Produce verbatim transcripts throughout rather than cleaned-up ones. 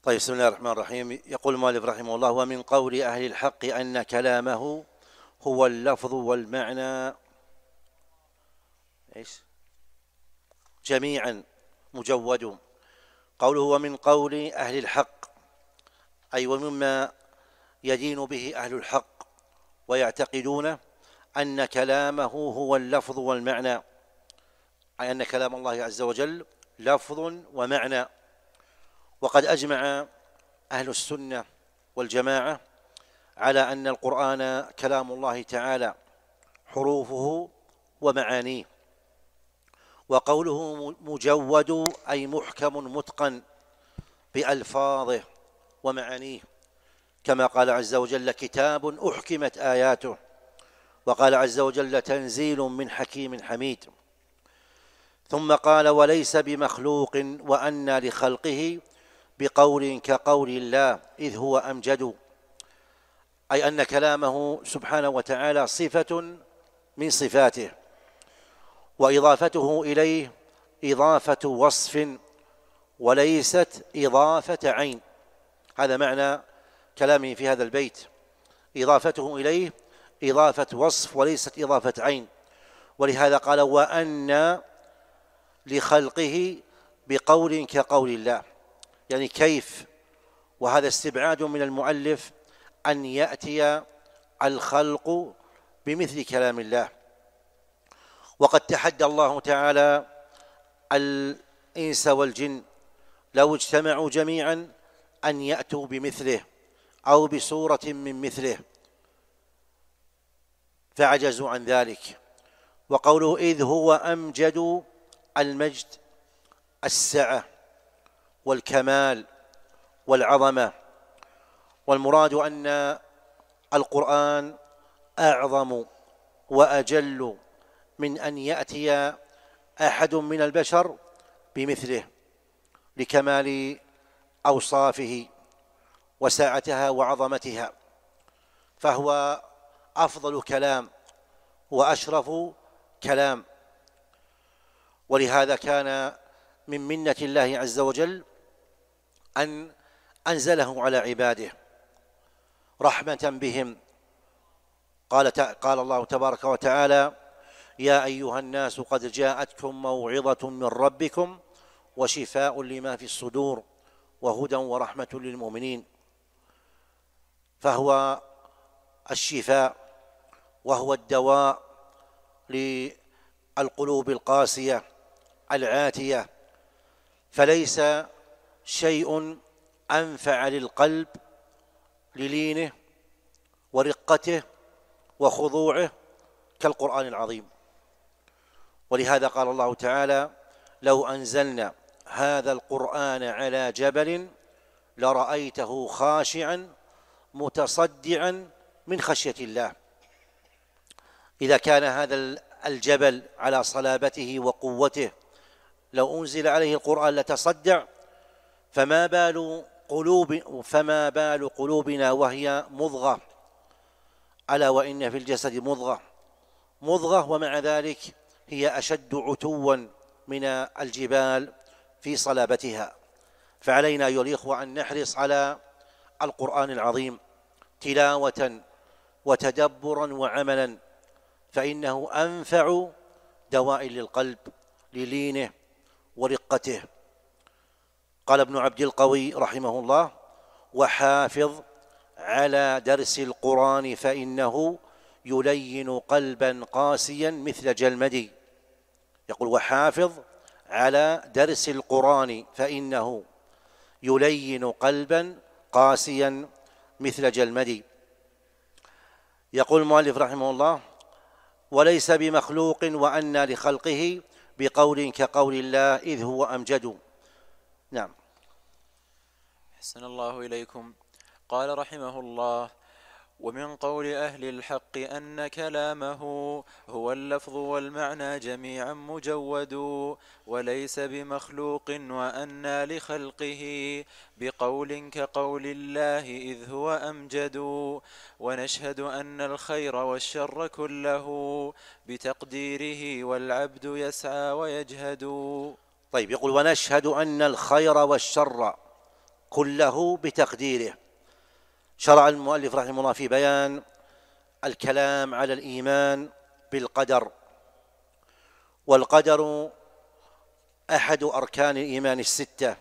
طيب، بسم الله الرحمن الرحيم. يقول المؤلف رحمه الله: ومن قول أهل الحق أن كلامه هو اللفظ والمعنى إيش جميعا مجود. قوله ومن قول أهل الحق أي ومما يدين به أهل الحق ويعتقدون أن كلامه هو اللفظ والمعنى، أي أن كلام الله عز وجل لفظ ومعنى. وقد أجمع أهل السنة والجماعة على أن القرآن كلام الله تعالى حروفه ومعانيه. وقوله مجود أي محكم متقن بألفاظه ومعانيه، كما قال عز وجل: كتاب أحكمت آياته. وقال عز وجل: تنزيل من حكيم حميد. ثم قال: وليس بمخلوق وأن لخلقه بقول كقول الله إذ هو أمجد، أي أن كلامه سبحانه وتعالى صفة من صفاته، وإضافته إليه إضافة وصف وليست إضافة عين. هذا معنى كلامه في هذا البيت: إضافته إليه إضافة وصف وليست إضافة عين. ولهذا قال: وأن لخلقه بقول كقول الله، يعني كيف؟ وهذا استبعاد من المؤلف أن يأتي الخلق بمثل كلام الله. وقد تحدى الله تعالى الإنس والجن لو اجتمعوا جميعا أن يأتوا بمثله أو بصورة من مثله، فعجزوا عن ذلك. وقوله إذ هو أمجد، المجد السعة والكمال والعظمة. والمراد أن القرآن أعظم وأجل من أن يأتي أحد من البشر بمثله لكمال أوصافه وسعتها وعظمتها، فهو أفضل كلام وأشرف كلام. ولهذا كان من منة الله عز وجل أن أنزله على عباده رحمة بهم. قال قال الله تبارك وتعالى: يا أيها الناس قد جاءتكم موعظة من ربكم وشفاء لما في الصدور وهدى ورحمة للمؤمنين. فهو الشفاء وهو الدواء للقلوب القاسية العاتية، فليس شيء أنفع للقلب للينه ورقته وخضوعه كالقرآن العظيم. ولهذا قال الله تعالى: لو أنزلنا هذا القرآن على جبل لرأيته خاشعا متصدعا من خشية الله. إذا كان هذا الجبل على صلابته وقوته لو أنزل عليه القرآن لتصدع، فما بال قلوب فما بال قلوبنا وهي مضغة، ألا وإن في الجسد مضغة مضغة ومع ذلك هي أشد عتوا من الجبال في صلابتها. فعلينا أيها الإخوة أن نحرص على القرآن العظيم تلاوة وتدبرا وعملا، فإنه أنفع دواء للقلب للينه ورقته. قال ابن عبد القوي رحمه الله: وحافظ على درس القرآن فإنه يلين قلبا قاسيا مثل جلمدي. يقول: وحافظ على درس القرآن فإنه يلين قلبا قاسيا مثل جلمدي. يقول المؤلف رحمه الله: وليس بمخلوق وأن لخلقه بقول كقول الله إذ هو أمجد. نعم. أحسن الله إليكم. قال رحمه الله: ومن قول أهل الحق أن كلامه هو اللفظ والمعنى جميعا مجود، وليس بمخلوق وأن لخلقه بقول كقول الله إذ هو أمجد، ونشهد أن الخير والشر كله بتقديره والعبد يسعى ويجهد. طيب، يقول: ونشهد أن الخير والشر كله بتقديره. شرع المؤلف رحمه الله في بيان الكلام على الإيمان بالقدر، والقدر أحد أركان الإيمان الستة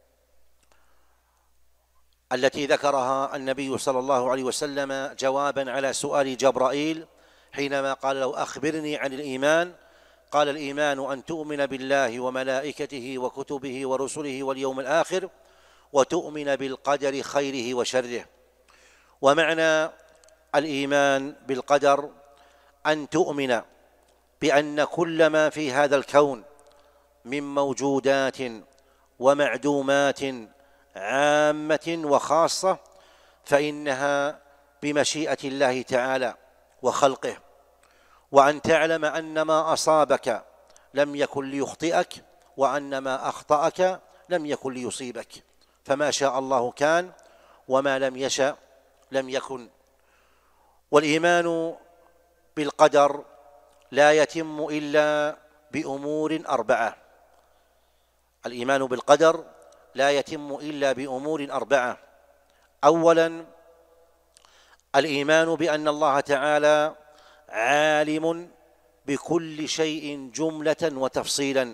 التي ذكرها النبي صلى الله عليه وسلم جوابا على سؤال جبرائيل حينما قال له أخبرني عن الإيمان، قال الإيمان أن تؤمن بالله وملائكته وكتبه ورسله واليوم الآخر وتؤمن بالقدر خيره وشره. ومعنى الإيمان بالقدر أن تؤمن بأن كل ما في هذا الكون من موجودات ومعدومات عامة وخاصة فإنها بمشيئة الله تعالى وخلقه، وأن تعلم أن ما أصابك لم يكن ليخطئك، وأن ما أخطأك لم يكن ليصيبك، فما شاء الله كان وما لم يشأ لم يكن. والإيمان بالقدر لا يتم إلا بأمور أربعة. الإيمان بالقدر لا يتم إلا بأمور أربعة. أولا الإيمان بأن الله تعالى عالم بكل شيء جملة وتفصيلا،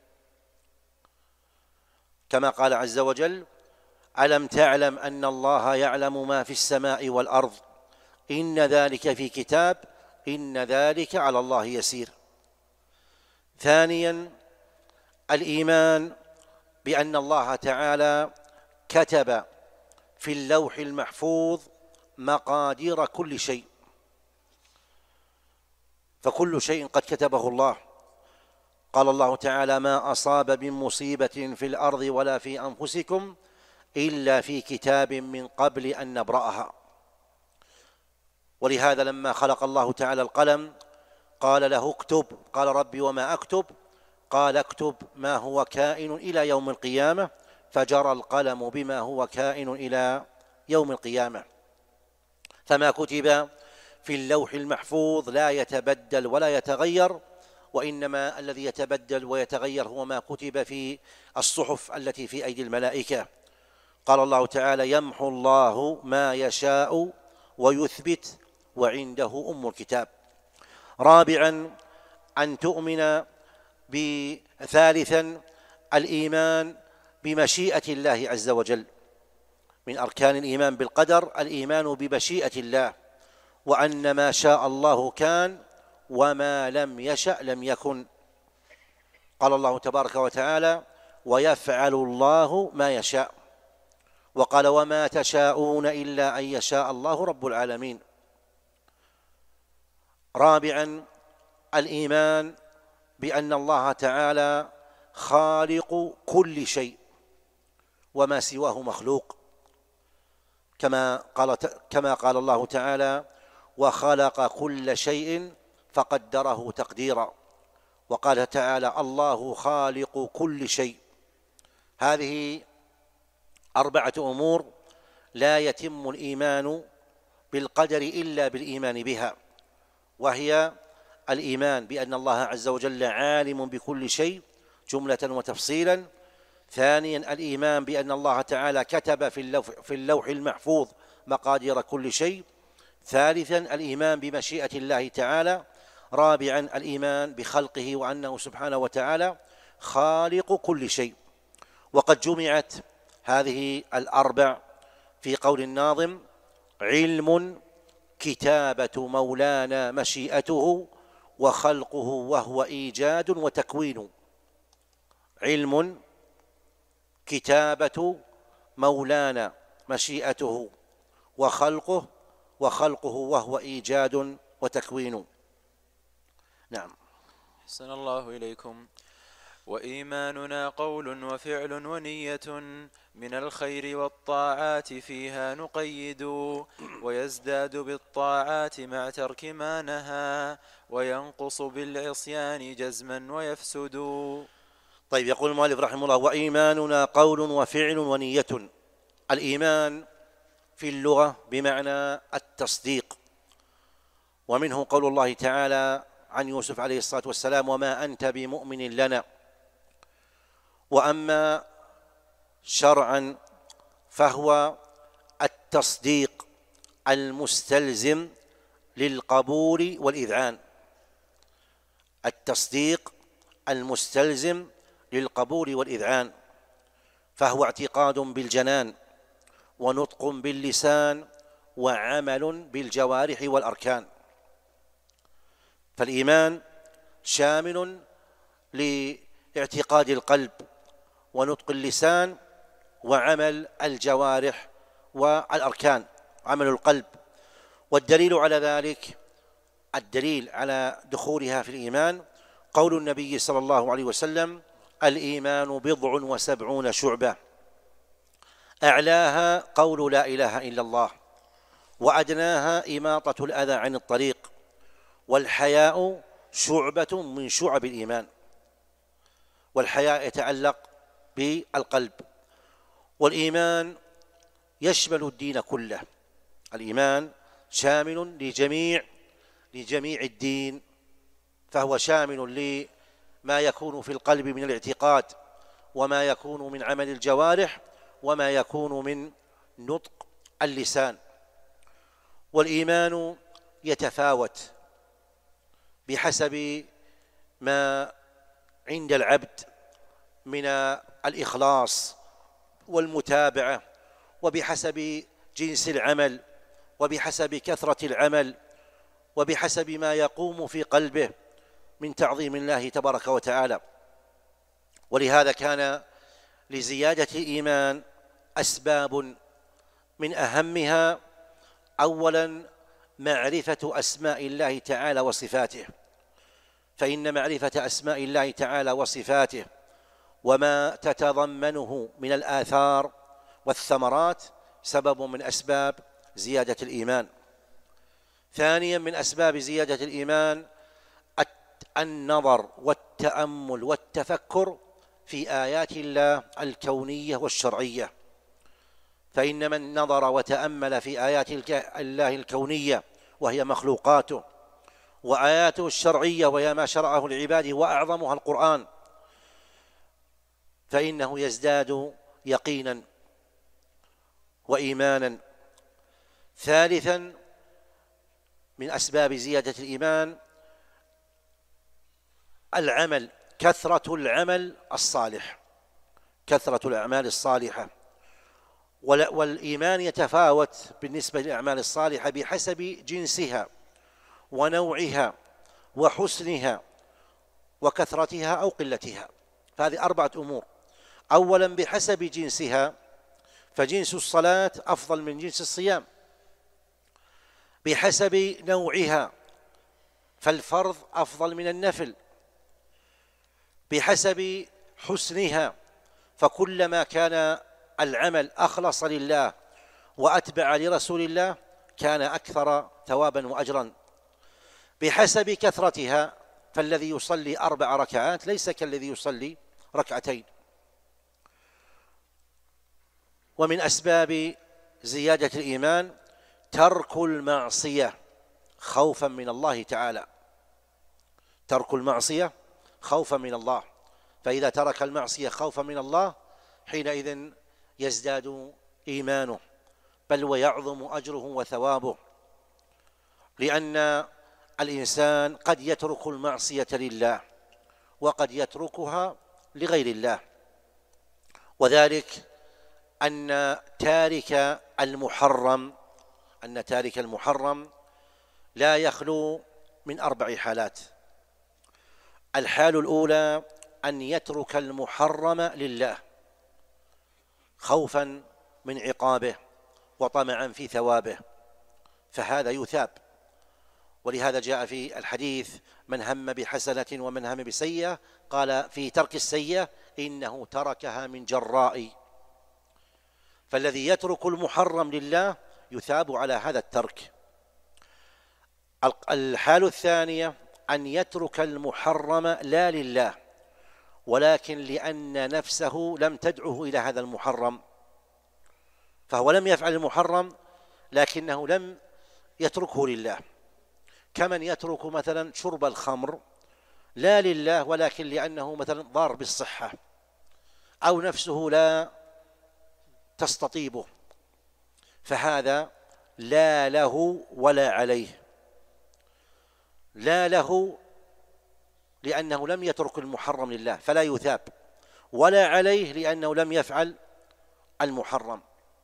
كما قال عز وجل ألم تعلم أن الله يعلم ما في السماء والأرض إن ذلك في كتاب إن ذلك على الله يسير. ثانيا الإيمان بأن الله تعالى كتب في اللوح المحفوظ مقادير كل شيء، فكل شيء قد كتبه الله. قال الله تعالى ما أصاب من مصيبة في الأرض ولا في أنفسكم إلا في كتاب من قبل أن نبرأها. ولهذا لما خلق الله تعالى القلم قال له اكتب، قال ربي وما أكتب؟ قال اكتب ما هو كائن إلى يوم القيامة، فجرى القلم بما هو كائن إلى يوم القيامة. فما كتب في اللوح المحفوظ لا يتبدل ولا يتغير، وإنما الذي يتبدل ويتغير هو ما كتب في الصحف التي في أيدي الملائكة. قال الله تعالى يمحو الله ما يشاء ويثبت وعنده أم الكتاب. رابعا أن تؤمن بثالثا الإيمان بمشيئة الله عز وجل. من أركان الإيمان بالقدر الإيمان بمشيئة الله، وأن ما شاء الله كان وما لم يشأ لم يكن. قال الله تبارك وتعالى ويفعل الله ما يشاء، وقال وما تشاءون إلا أن يشاء الله رب العالمين. رابعا الإيمان بأن الله تعالى خالق كل شيء وما سواه مخلوق، كما قال كما قال الله تعالى وخلق كل شيء فقدره تقديرا. وقال تعالى الله خالق كل شيء. هذه أربعة أمور لا يتم الإيمان بالقدر إلا بالإيمان بها، وهي الإيمان بأن الله عز وجل عالم بكل شيء جملة وتفصيلا. ثانيا الإيمان بأن الله تعالى كتب في اللوح, في اللوح المحفوظ مقادير كل شيء. ثالثا الإيمان بمشيئة الله تعالى. رابعا الإيمان بخلقه وأنه سبحانه وتعالى خالق كل شيء. وقد جمعت هذه الأربع في قول الناظم علم كتابة مولانا مشيئته وخلقه وهو إيجاد وتكوين. علم كتابة مولانا مشيئته وخلقه وخلقه وهو إيجاد وتكوين. نعم. أحسن الله إليكم. وإيماننا قول وفعل ونية من الخير والطاعات فيها نقيد، ويزداد بالطاعات مع ترك ما نهى، وينقص بالعصيان جزما ويفسد. طيب، يقول المؤلف رحمه الله وإيماننا قول وفعل ونية. الإيمان في اللغة بمعنى التصديق، ومنه قول الله تعالى عن يوسف عليه الصلاة والسلام وما أنت بمؤمن لنا. وأما شرعا فهو التصديق المستلزم للقبول والإذعان، التصديق المستلزم للقبول والإذعان، فهو اعتقاد بالجنان ونطق باللسان وعمل بالجوارح والأركان. فالإيمان شامل لاعتقاد القلب ونطق اللسان وعمل الجوارح والأركان، عمل القلب. والدليل على ذلك، الدليل على دخولها في الإيمان قول النبي صلى الله عليه وسلم: الإيمان بضع وسبعون شعبة، أعلاها قول لا إله إلا الله، وأدناها إماطة الأذى عن الطريق، والحياء شعبة من شعب الإيمان. والحياء يتعلق بالقلب. والإيمان يشمل الدين كله، الإيمان شامل لجميع لجميع الدين، فهو شامل لما يكون في القلب من الاعتقاد، وما يكون من عمل الجوارح، وما يكون من نطق اللسان. والإيمان يتفاوت بحسب ما عند العبد من الإخلاص والمتابعة، وبحسب جنس العمل، وبحسب كثرة العمل، وبحسب ما يقوم في قلبه من تعظيم الله تبارك وتعالى. ولهذا كان لزيادة الإيمان أسباب، من أهمها أولا معرفة أسماء الله تعالى وصفاته، فإن معرفة أسماء الله تعالى وصفاته وما تتضمنه من الآثار والثمرات سبب من أسباب زيادة الإيمان. ثانيا من أسباب زيادة الإيمان النظر والتأمل والتفكر في آيات الله الكونية والشرعية، فإن من نظر وتأمل في آيات الله الكونية وهي مخلوقاته، وآياته الشرعية وهي ما شرعه لعباده وأعظمها القرآن، فإنه يزداد يقينا وإيمانا. ثالثا من أسباب زيادة الإيمان العمل، كثرة العمل الصالح، كثرة الأعمال الصالحة. والإيمان يتفاوت بالنسبة للأعمال الصالحة بحسب جنسها ونوعها وحسنها وكثرتها أو قلتها، فهذه أربعة أمور. أولا بحسب جنسها، فجنس الصلاة أفضل من جنس الصيام. بحسب نوعها، فالفرض أفضل من النفل. بحسب حسنها، فكلما كان العمل أخلص لله وأتبع لرسول الله كان أكثر ثوابا وأجرا. بحسب كثرتها، فالذي يصلي أربع ركعات ليس كالذي يصلي ركعتين. ومن أسباب زيادة الإيمان ترك المعصية خوفا من الله تعالى، ترك المعصية خوفا من الله، فإذا ترك المعصية خوفا من الله حينئذ يزداد إيمانه، بل ويعظم أجره وثوابه، لأن الإنسان قد يترك المعصية لله وقد يتركها لغير الله. وذلك أن تارك المحرم أن تارك المحرم لا يخلو من أربع حالات. الحال الأولى أن يترك المحرم لله خوفا من عقابه وطمعا في ثوابه، فهذا يثاب. ولهذا جاء في الحديث: من هم بحسنة ومن هم بسيئة، قال في ترك السيئة إنه تركها من جراء. فالذي يترك المحرم لله يثاب على هذا الترك. الحال الثانية أن يترك المحرم لا لله، ولكن لأن نفسه لم تدعه إلى هذا المحرم، فهو لم يفعل المحرم لكنه لم يتركه لله، كمن يترك مثلا شرب الخمر لا لله ولكن لأنه مثلا ضار بالصحة، أو نفسه لا تستطيبه، فهذا لا له ولا عليه. لا له لأنه لم يترك المحرم لله فلا يثاب، ولا عليه لأنه لم يفعل المحرم.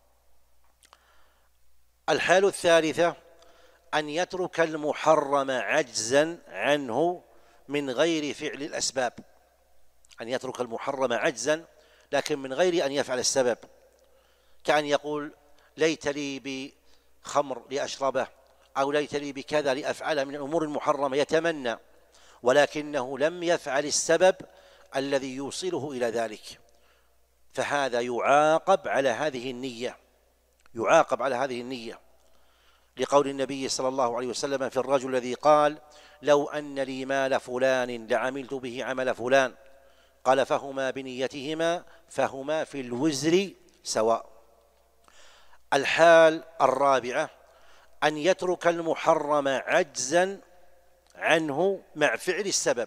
الحالة الثالثة أن يترك المحرم عجزا عنه من غير فعل الأسباب، أن يترك المحرم عجزا لكن من غير أن يفعل السبب، كأن يقول ليت لي بخمر لأشربه، أو ليت لي بكذا لأفعله من الأمور المحرمة، يتمنى ولكنه لم يفعل السبب الذي يوصله إلى ذلك، فهذا يعاقب على هذه النية، يعاقب على هذه النية، لقول النبي صلى الله عليه وسلم في الرجل الذي قال لو أن لي مال فلان لعملت به عمل فلان، قال فهما بنيتهما فهما في الوزر سواء. الحال الرابعة أن يترك المحرم عجزا عنه مع فعل السبب،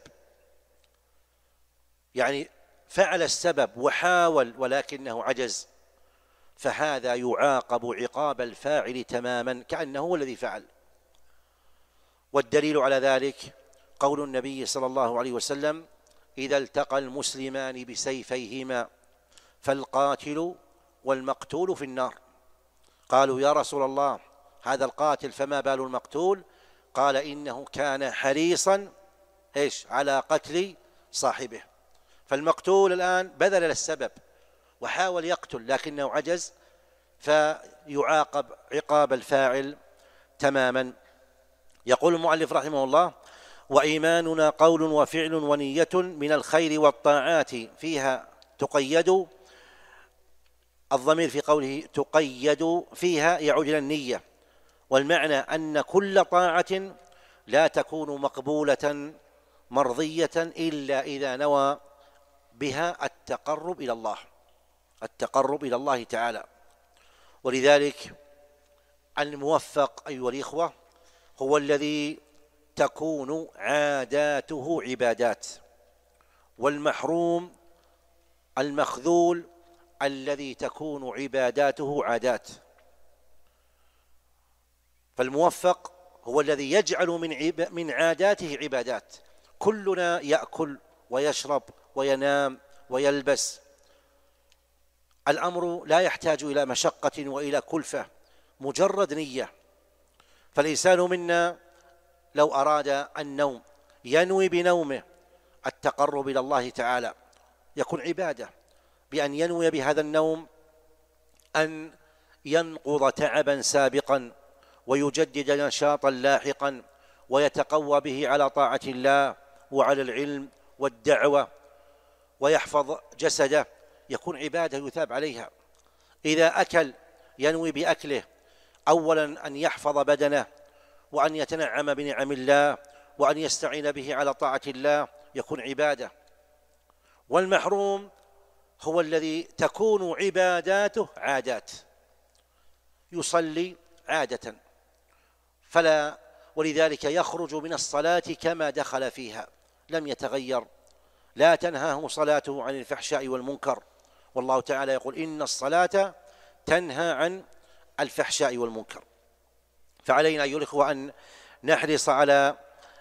يعني فعل السبب وحاول ولكنه عجز، فهذا يعاقب عقاب الفاعل تماما كأنه هو الذي فعل. والدليل على ذلك قول النبي صلى الله عليه وسلم إذا التقى المسلمان بسيفيهما فالقاتل والمقتول في النار. قالوا يا رسول الله هذا القاتل فما بال المقتول؟ قال إنه كان حريصا إيش على قتل صاحبه، فالمقتول الآن بذل السبب وحاول يقتل لكنه عجز، فيعاقب عقاب الفاعل تماما. يقول المؤلف رحمه الله وإيماننا قول وفعل ونية من الخير والطاعات فيها تقيد، الضمير في قوله تقيد فيها يعود إلى النية، والمعنى أن كل طاعة لا تكون مقبولة مرضية إلا إذا نوى بها التقرب إلى الله، التقرب إلى الله تعالى. ولذلك الموفق أيها الإخوة هو الذي تكون عاداته عبادات، والمحروم المخذول الذي تكون عباداته عادات. فالموفق هو الذي يجعل من من عاداته عبادات. كلنا يأكل ويشرب وينام ويلبس، الأمر لا يحتاج إلى مشقة وإلى كلفة، مجرد نية. فالإنسان منا لو أراد النوم ينوي بنومه التقرب إلى الله تعالى، يكون عبادة بأن ينوي بهذا النوم أن ينقض تعبا سابقا ويجدد نشاطا لاحقا ويتقوى به على طاعة الله وعلى العلم والدعوة ويحفظ جسده، يكون عبادة يثاب عليها. إذا أكل ينوي بأكله أولا أن يحفظ بدنه وأن يتنعم بنعم الله وأن يستعين به على طاعة الله، يكون عبادة. والمحروم هو الذي تكون عباداته عادات، يصلي عادة فلا، ولذلك يخرج من الصلاة كما دخل فيها لم يتغير، لا تنهاه صلاته عن الفحشاء والمنكر، والله تعالى يقول إن الصلاة تنهى عن الفحشاء والمنكر. فعلينا أيها الإخوة أن نحرص على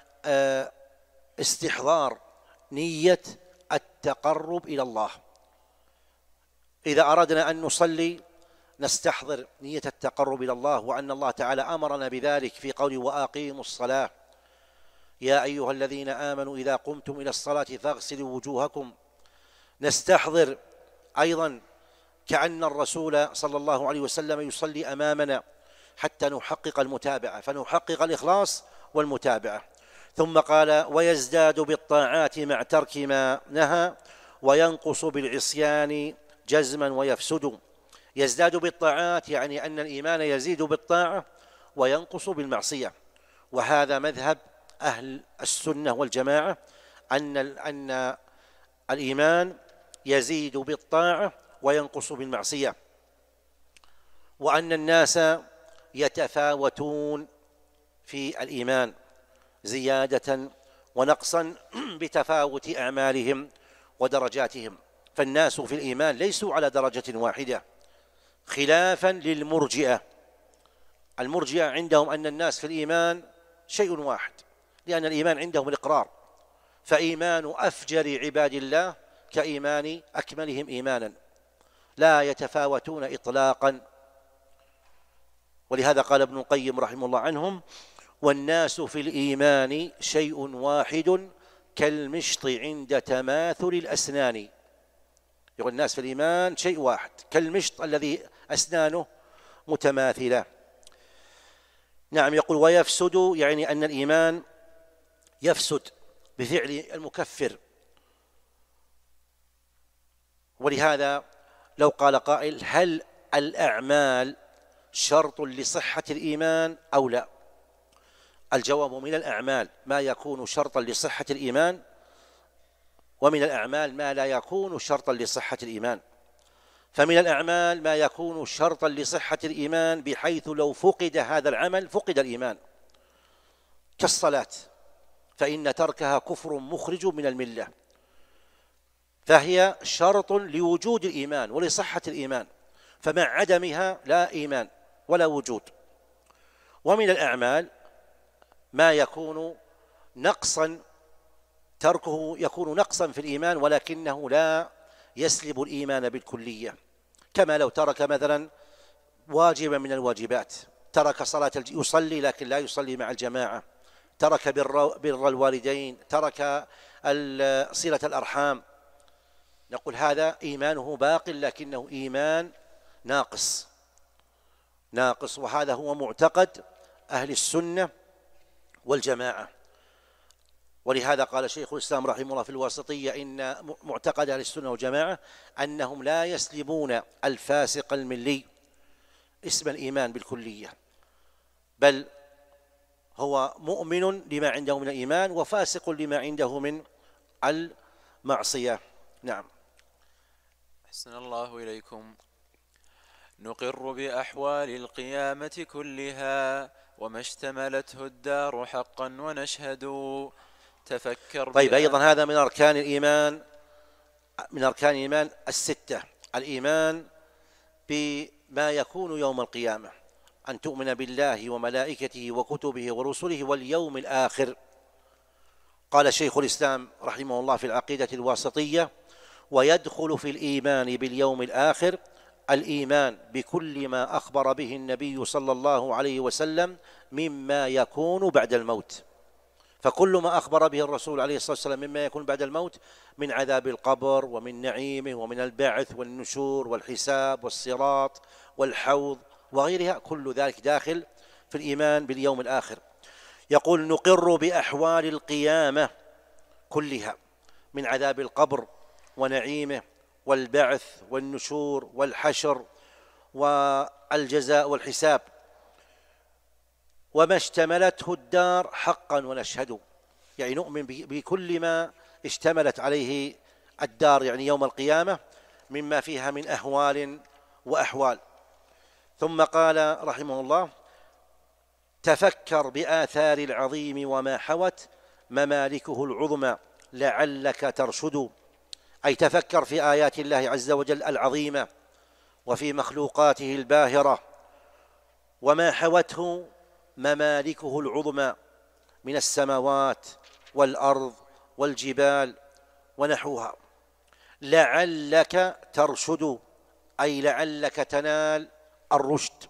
استحضار نية التقرب إلى الله. إذا أردنا أن نصلي نستحضر نية التقرب إلى الله، وأن الله تعالى أمرنا بذلك في قوله وأقيموا الصلاة يا أيها الذين آمنوا إذا قمتم إلى الصلاة فاغسلوا وجوهكم. نستحضر أيضا كأن الرسول صلى الله عليه وسلم يصلي أمامنا حتى نحقق المتابعة، فنحقق الإخلاص والمتابعة. ثم قال ويزداد بالطاعات مع ترك ما نهى وينقص بالعصيان جزما ويفسد. يزداد بالطاعات يعني أن الإيمان يزيد بالطاعة وينقص بالمعصية، وهذا مذهب أهل السنة والجماعة أن أن الإيمان يزيد بالطاعة وينقص بالمعصية، وأن الناس يتفاوتون في الإيمان زيادة ونقصا بتفاوت أعمالهم ودرجاتهم، فالناس في الإيمان ليسوا على درجة واحدة، خلافا للمرجئة. المرجئة عندهم أن الناس في الإيمان شيء واحد، لأن الإيمان عندهم الإقرار، فإيمان أفجر عباد الله كإيمان أكملهم إيمانا، لا يتفاوتون إطلاقا. ولهذا قال ابن القيم رحمه الله عنهم: والناس في الإيمان شيء واحد كالمشط عند تماثل الأسنان. يقول الناس في الإيمان شيء واحد كالمشط الذي أسنانه متماثلة. نعم. يقول ويفسد، يعني أن الإيمان يفسد بفعل المكفر. ولهذا لو قال قائل: هل الأعمال شرط لصحة الإيمان أو لا؟ الجواب: من الأعمال ما يكون شرطا لصحة الإيمان، ومن الأعمال ما لا يكون شرطا لصحة الإيمان. فمن الأعمال ما يكون شرطا لصحة الإيمان بحيث لو فقد هذا العمل فقد الإيمان، كالصلاة، فإن تركها كفر مخرج من الملة، فهي شرط لوجود الإيمان ولصحة الإيمان، فمع عدمها لا إيمان ولا وجود. ومن الأعمال ما يكون نقصا، تركه يكون نقصا في الإيمان ولكنه لا يسلب الإيمان بالكلية، كما لو ترك مثلا واجبا من الواجبات، ترك صلاة يصلي لكن لا يصلي مع الجماعة، ترك بر, بر الوالدين، ترك صلة الأرحام، نقول هذا إيمانه باق لكنه إيمان ناقص ناقص وهذا هو معتقد أهل السنة والجماعة. ولهذا قال شيخ الإسلام رحمه الله في الواسطية: إن معتقد أهل السنة والجماعة أنهم لا يسلبون الفاسق الملي اسم الإيمان بالكلية، بل هو مؤمن لما عنده من الإيمان وفاسق لما عنده من المعصية. نعم. أحسن الله إليكم. نقر بأحوال القيامة كلها وما اشتملته الدار حقا ونشهد. تفكر. طيب، أيضا هذا من أركان الإيمان، من أركان الإيمان الستة، الإيمان بما يكون يوم القيامة، أن تؤمن بالله وملائكته وكتبه ورسله واليوم الآخر. قال شيخ الإسلام رحمه الله في العقيدة الواسطية: ويدخل في الإيمان باليوم الآخر الإيمان بكل ما أخبر به النبي صلى الله عليه وسلم مما يكون بعد الموت. فكل ما أخبر به الرسول عليه الصلاة والسلام مما يكون بعد الموت من عذاب القبر ومن نعيمه ومن البعث والنشور والحساب والصراط والحوض وغيرها، كل ذلك داخل في الإيمان باليوم الآخر. يقول: نقر بأحوال القيامة كلها من عذاب القبر ونعيمه والبعث والنشور والحشر والجزاء والحساب، وما اشتملته الدار حقا ونشهد، يعني نؤمن بكل ما اشتملت عليه الدار يعني يوم القيامة مما فيها من أهوال وأحوال. ثم قال رحمه الله: تفكر بآثار العظيم وما حوت ممالكه العظمى لعلك ترشد. أي تفكر في آيات الله عز وجل العظيمة وفي مخلوقاته الباهرة وما حوته ممالكه العظمى من السماوات والأرض والجبال ونحوها، لعلك ترشد، أي لعلك تنال الرشد.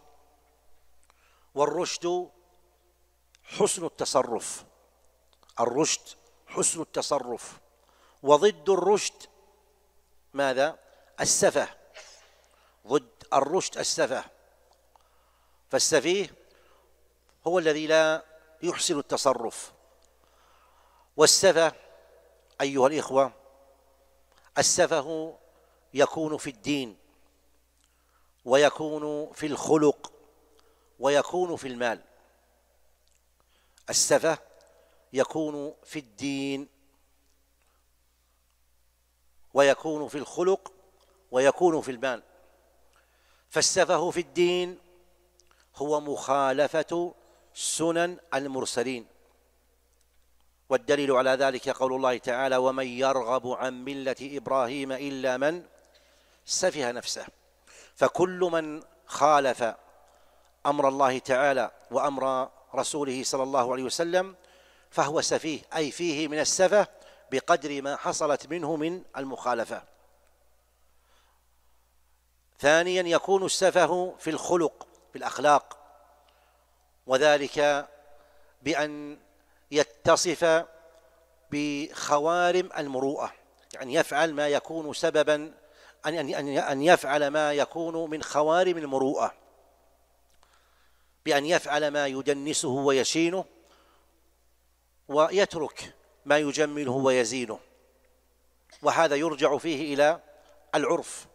والرشد حسن التصرف، الرشد حسن التصرف، وضد الرشد ماذا؟ السفه. ضد الرشد السفه، فالسفيه هو الذي لا يحسن التصرف. والسفه أيها الإخوة، السفه يكون في الدين ويكون في الخلق ويكون في المال. السفه يكون في الدين ويكون في الخلق ويكون في المال. فالسفه في الدين هو مخالفة سنن المرسلين، والدليل على ذلك قول الله تعالى: ومن يرغب عن ملة إبراهيم إلا من سفه نفسه. فكل من خالف أمر الله تعالى وأمر رسوله صلى الله عليه وسلم فهو سفيه، أي فيه من السفة بقدر ما حصلت منه من المخالفة. ثانيا يكون السفه في الخلق، في الأخلاق، وذلك بأن يتصف بخوارم المروءة، يعني يفعل ما يكون سببا أن أن يفعل ما يكون من خوارم المروءة، بأن يفعل ما يدنسه ويشينه ويترك ما يجمله ويزينه، وهذا يرجع فيه إلى العرف.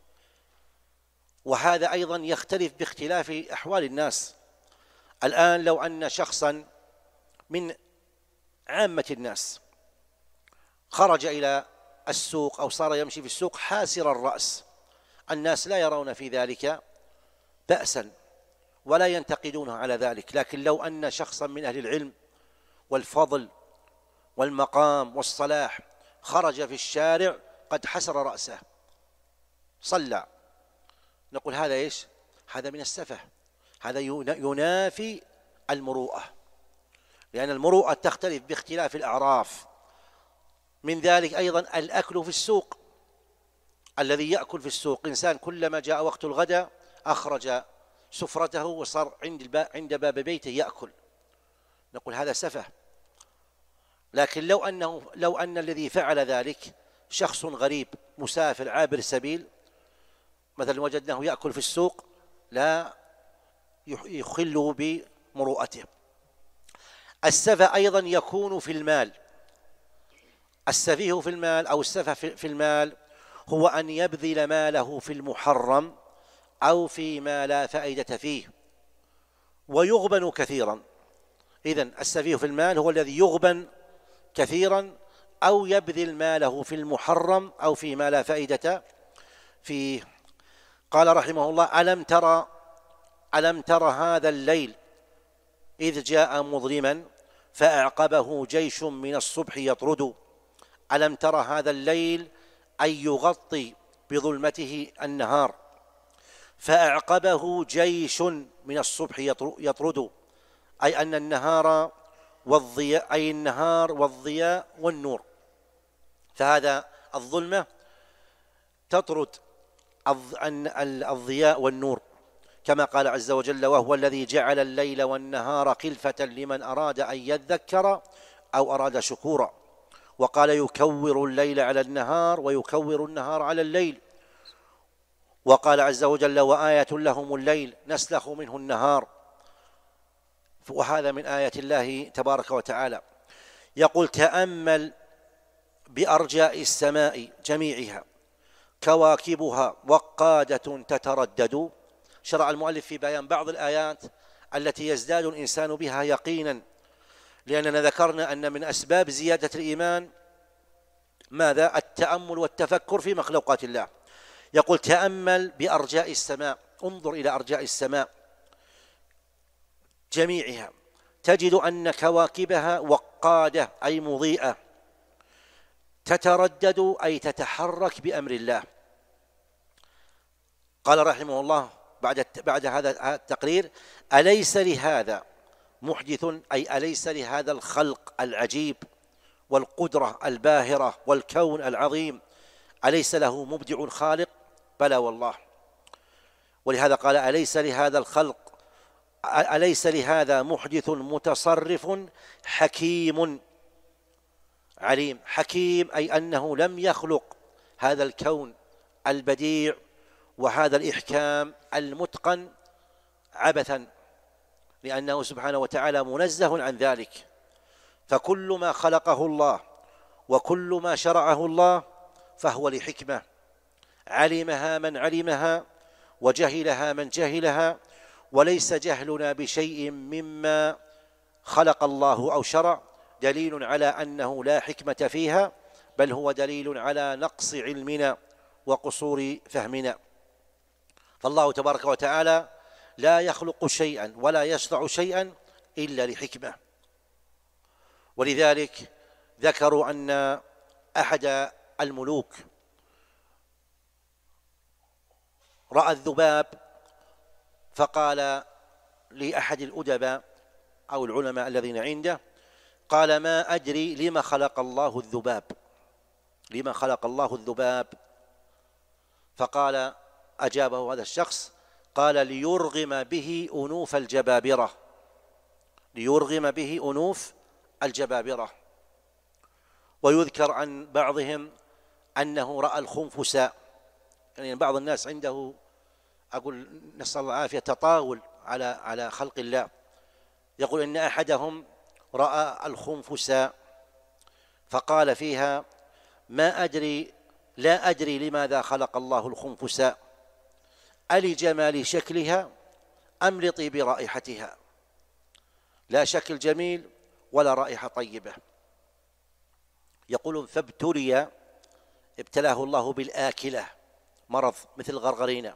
وهذا أيضا يختلف باختلاف أحوال الناس. الآن لو أن شخصا من عامة الناس خرج إلى السوق أو صار يمشي في السوق حاسر الرأس، الناس لا يرون في ذلك بأسا ولا ينتقدونه على ذلك. لكن لو أن شخصا من أهل العلم والفضل والمقام والصلاح خرج في الشارع قد حسر رأسه صلى، نقول هذا إيش؟ هذا من السفه، هذا ينافي المروءة، لأن المروءة تختلف باختلاف الأعراف. من ذلك أيضا الأكل في السوق، الذي يأكل في السوق إنسان كلما جاء وقت الغداء أخرج سفرته وصار عند عند باب بيته يأكل، نقول هذا سفه. لكن لو أنه لو أن الذي فعل ذلك شخص غريب مسافر عابر سبيل مثلا وجدناه يأكل في السوق لا يخل بمروءته. السفه أيضا يكون في المال. السفيه في المال أو السفه في المال هو أن يبذل ماله في المحرم أو فيما لا فائدة فيه ويغبن كثيرا. إذن السفيه في المال هو الذي يغبن كثيرا أو يبذل ماله في المحرم أو فيما لا فائدة فيه. قال رحمه الله: ألم ترى ألم ترى هذا الليل إذ جاء مظلما فأعقبه جيش من الصبح يطرد. ألم ترى هذا الليل أي يغطي بظلمته النهار، فأعقبه جيش من الصبح يطرد، أي أن النهار والضياء أي النهار والضياء والنور، فهذا الظلمة تطرد الضياء والنور، كما قال عز وجل: وهو الذي جعل الليل والنهار خلفة لمن أراد أن يذكر أو أراد شكورا. وقال: يكور الليل على النهار ويكور النهار على الليل. وقال عز وجل: وآية لهم الليل نسلخ منه النهار. وهذا من آيات الله تبارك وتعالى. يقول: تأمل بأرجاء السماء جميعها كواكبها وقادة تتردد. شرع المؤلف في بيان بعض الآيات التي يزداد الإنسان بها يقينا، لأننا ذكرنا أن من أسباب زيادة الإيمان ماذا؟ التأمل والتفكر في مخلوقات الله. يقول: تأمل بأرجاء السماء، انظر إلى أرجاء السماء جميعها، تجد أن كواكبها وقادة أي مضيئة، تتردد أي تتحرك بأمر الله. قال رحمه الله بعد بعد هذا التقرير: أليس لهذا محدث، أي أليس لهذا الخلق العجيب والقدرة الباهرة والكون العظيم أليس له مبدع خالق؟ بلى والله. ولهذا قال: أليس لهذا الخلق أليس لهذا محدث متصرف حكيم عليم. حكيم أي أنه لم يخلق هذا الكون البديع وهذا الإحكام المتقن عبثا، لأنه سبحانه وتعالى منزه عن ذلك. فكل ما خلقه الله وكل ما شرعه الله فهو لحكمة علمها من علمها وجهلها من جهلها، وليس جهلنا بشيء مما خلق الله أو شرع دليل على أنه لا حكمة فيها، بل هو دليل على نقص علمنا وقصور فهمنا. فالله تبارك وتعالى لا يخلق شيئا ولا يشرع شيئا إلا لحكمة. ولذلك ذكروا أن أحد الملوك رأى الذباب فقال لأحد الأدباء أو العلماء الذين عنده، قال: ما أدري لما خلق الله الذباب، لما خلق الله الذباب؟ فقال أجابه هذا الشخص قال: ليرغم به أنوف الجبابرة، ليرغم به أنوف الجبابرة. ويذكر عن بعضهم أنه رأى الخنفساء، يعني بعض الناس عنده، أقول نسأل الله العافية، تطاول على على خلق الله. يقول إن أحدهم رأى الخنفساء فقال فيها: ما أدري لا أدري لماذا خلق الله الخنفساء، ألجمال شكلها أم لطيب رائحتها؟ لا شكل جميل ولا رائحة طيبة. يقولون فابتلي، ابتلاه الله بالآكلة، مرض مثل الغرغرينة،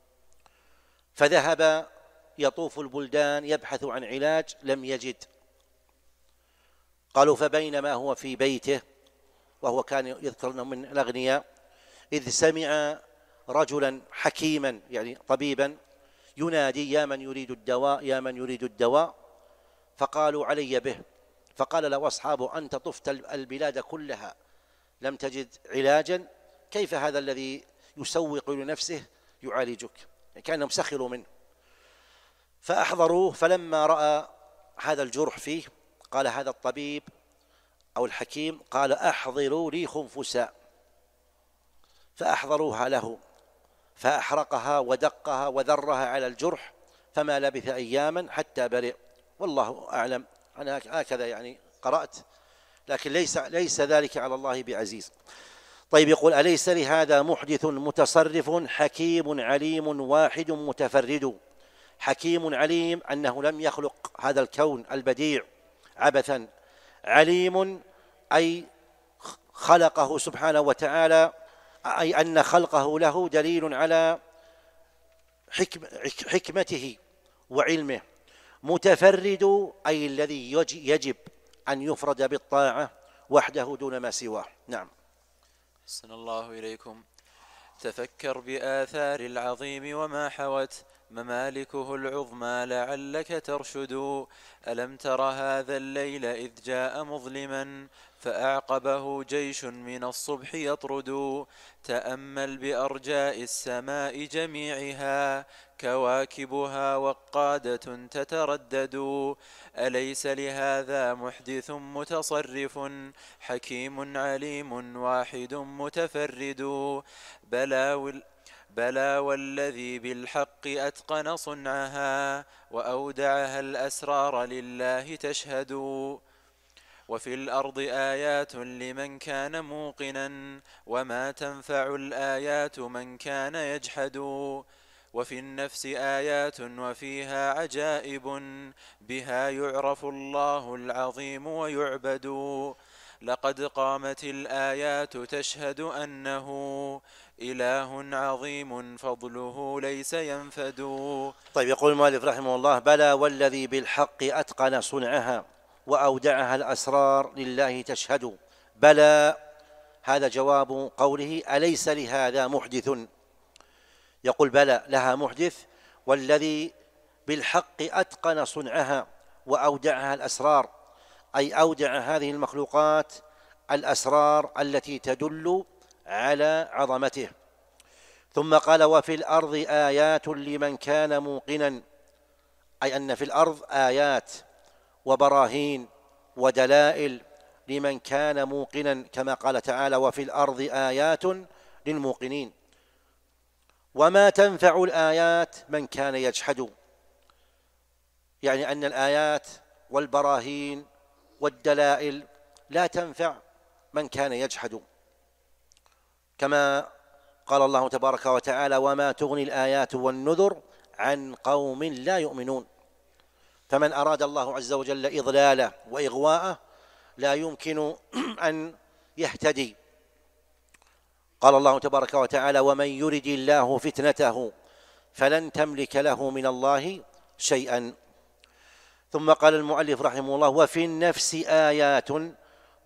فذهب يطوف البلدان يبحث عن علاج لم يجد. قالوا فبينما هو في بيته، وهو كان يذكر أنه من الأغنياء، إذ سمع رجلا حكيما يعني طبيبا ينادي: يا من يريد الدواء، يا من يريد الدواء. فقالوا علي به. فقال له أصحابه: أنت طفت البلاد كلها لم تجد علاجا، كيف هذا الذي يسوق لنفسه يعالجك؟ يعني كانهم سخروا منه. فأحضروه، فلما رأى هذا الجرح فيه قال هذا الطبيب أو الحكيم قال: أحضروا لي خنفساء. فأحضروها له فأحرقها ودقها وذرها على الجرح، فما لبث أياما حتى برئ. والله أعلم، أنا هكذا يعني قرأت، لكن ليس ليس ذلك على الله بعزيز. طيب، يقول: أليس لهذا محدث متصرف حكيم عليم واحد متفرد. حكيم عليم أنه لم يخلق هذا الكون البديع عبثا، عليم أي خلقه سبحانه وتعالى، أي أن خلقه له دليل على حكم حكمته وعلمه. متفرد أي الذي يجب أن يفرد بالطاعة وحده دون ما سواه. نعم. أحسن الله إليكم. تفكر بآثار العظيم وما حوت ممالكه العظمى لعلك ترشد. ألم تر هذا الليل إذ جاء مظلما فأعقبه جيش من الصبح يطرد. تأمل بأرجاء السماء جميعها كواكبها وقادة تتردد. أليس لهذا محدث متصرف حكيم عليم واحد متفرد. بلى بلى والذي بالحق أتقن صنعها وأودعها الأسرار لله تشهد. وفي الأرض آيات لمن كان موقنا وما تنفع الآيات من كان يجحد. وفي النفس آيات وفيها عجائب بها يعرف الله العظيم ويعبد. لقد قامت الآيات تشهد أنه إله عظيم فضله ليس ينفد. طيب، يقول المؤلف رحمه الله: بلى والذي بالحق أتقن صنعها وأودعها الأسرار لله تشهد. بلى، هذا جواب قوله: أليس لهذا محدث. يقول بلى، لها محدث، والذي بالحق أتقن صنعها وأودعها الأسرار، أي أودع هذه المخلوقات الأسرار التي تدل على عظمته. ثم قال: وفي الأرض آيات لمن كان موقنا، أي أن في الأرض آيات وبراهين ودلائل لمن كان موقنا، كما قال تعالى: وفي الأرض آيات للموقنين. وما تنفع الآيات من كان يجحد، يعني أن الآيات والبراهين والدلائل لا تنفع من كان يجحد، كما قال الله تبارك وتعالى: وما تغني الآيات والنذر عن قوم لا يؤمنون. فمن أراد الله عز وجل إضلاله وإغواءه لا يمكن أن يهتدي. قال الله تبارك وتعالى: ومن يرد الله فتنته فلن تملك له من الله شيئا. ثم قال المؤلف رحمه الله: وفي النفس آيات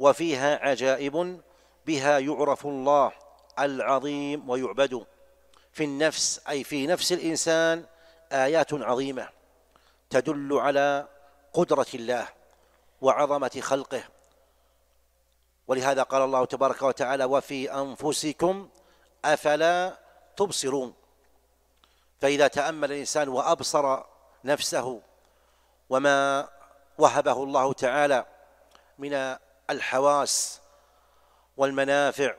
وفيها عجائب بها يعرف الله العظيم ويعبد. في النفس أي في نفس الإنسان آيات عظيمة تدل على قدرة الله وعظمة خلقه. ولهذا قال الله تبارك وتعالى: وفي أنفسكم أفلا تبصرون. فإذا تأمل الإنسان وأبصر نفسه وما وهبه الله تعالى من الحواس والمنافع،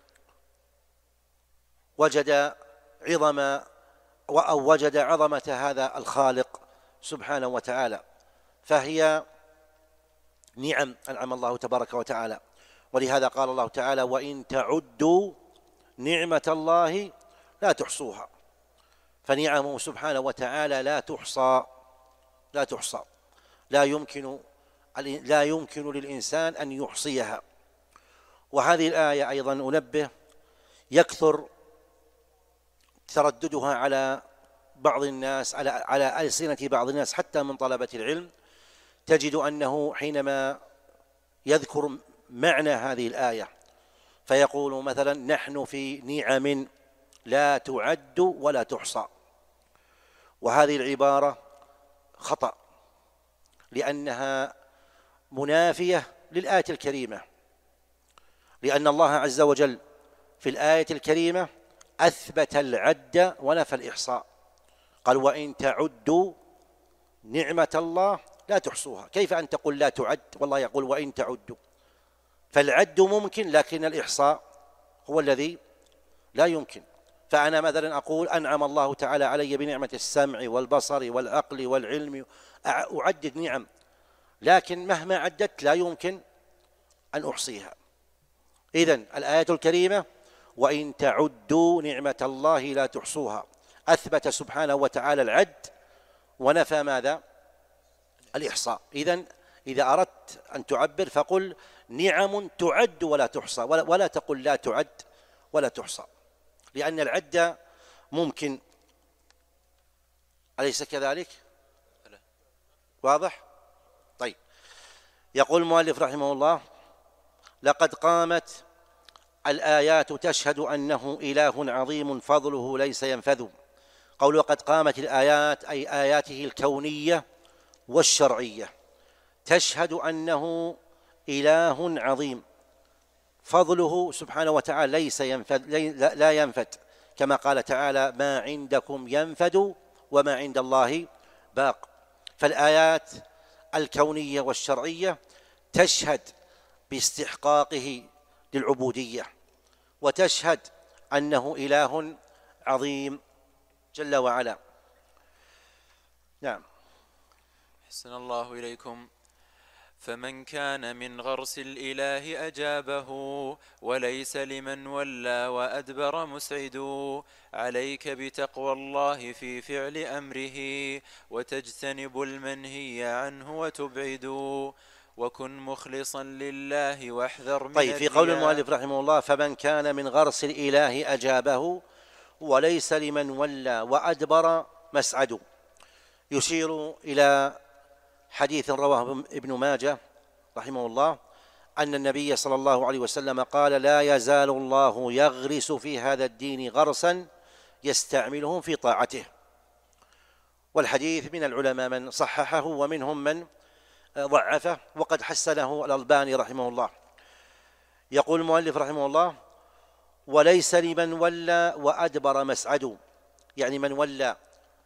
وجد عظم أو وجد عظمة هذا الخالق سبحانه وتعالى، فهي نعم أنعم الله تبارك وتعالى. ولهذا قال الله تعالى: وإن تعدوا نعمة الله لا تحصوها. فنعمه سبحانه وتعالى لا تحصى لا تحصى لا يمكن لا يمكن للإنسان أن يحصيها. وهذه الآية أيضا أنبه يكثر ترددها على بعض الناس، على على ألسنة بعض الناس حتى من طلبة العلم، تجد أنه حينما يذكر معنى هذه الآية فيقول مثلا: نحن في نعم لا تعد ولا تحصى. وهذه العبارة خطأ، لأنها منافية للآية الكريمة، لأن الله عز وجل في الآية الكريمة أثبت العد ونفى الإحصاء. قال: وإن تعدوا نعمة الله لا تحصوها. كيف أن تقول لا تعد والله يقول وإن تعدوا؟ فالعد ممكن، لكن الإحصاء هو الذي لا يمكن. فأنا مثلا أقول: أنعم الله تعالى علي بنعمة السمع والبصر والعقل والعلم، أعدد نعم، لكن مهما عددت لا يمكن أن أحصيها. إذن الآية الكريمة: وإن تعدوا نعمة الله لا تحصوها، أثبت سبحانه وتعالى العد ونفى ماذا؟ الإحصاء. إذن إذا أردت أن تعبر فقل: نعم تعد ولا تحصى، ولا تقل لا تعد ولا تحصى، لأن العد ممكن. أليس كذلك؟ واضح؟ طيب. يقول المؤلف رحمه الله: لقد قامت الآيات تشهد أنه إله عظيم فضله ليس ينفذ. قول وقد قامت الآيات أي آياته الكونية والشرعية تشهد أنه إله عظيم فضله سبحانه وتعالى ليس ينفد لا ينفد، كما قال تعالى: ما عندكم ينفد وما عند الله باق. فالآيات الكونية والشرعية تشهد باستحقاقه للعبودية، وتشهد أنه إله عظيم جل وعلا. نعم. أحسن الله إليكم. فمن كان من غرس الإله أجابه، وليس لمن ولى وأدبر مسعد. عليك بتقوى الله في فعل أمره، وتجتنب المنهي عنه وتبعد. وكن مخلصا لله واحذر من طيب. في قول المؤلف رحمه الله: فمن كان من غرس الإله أجابه، وليس لمن ولى وأدبر مسعد، يشير إلى حديث رواه ابن ماجه رحمه الله أن النبي صلى الله عليه وسلم قال: لا يزال الله يغرس في هذا الدين غرسا يستعملهم في طاعته. والحديث من العلماء من صححه ومنهم من ضعفه، وقد حسنه الألباني رحمه الله. يقول المؤلف رحمه الله: وليس لمن ولى وأدبر مسعد، يعني من ولى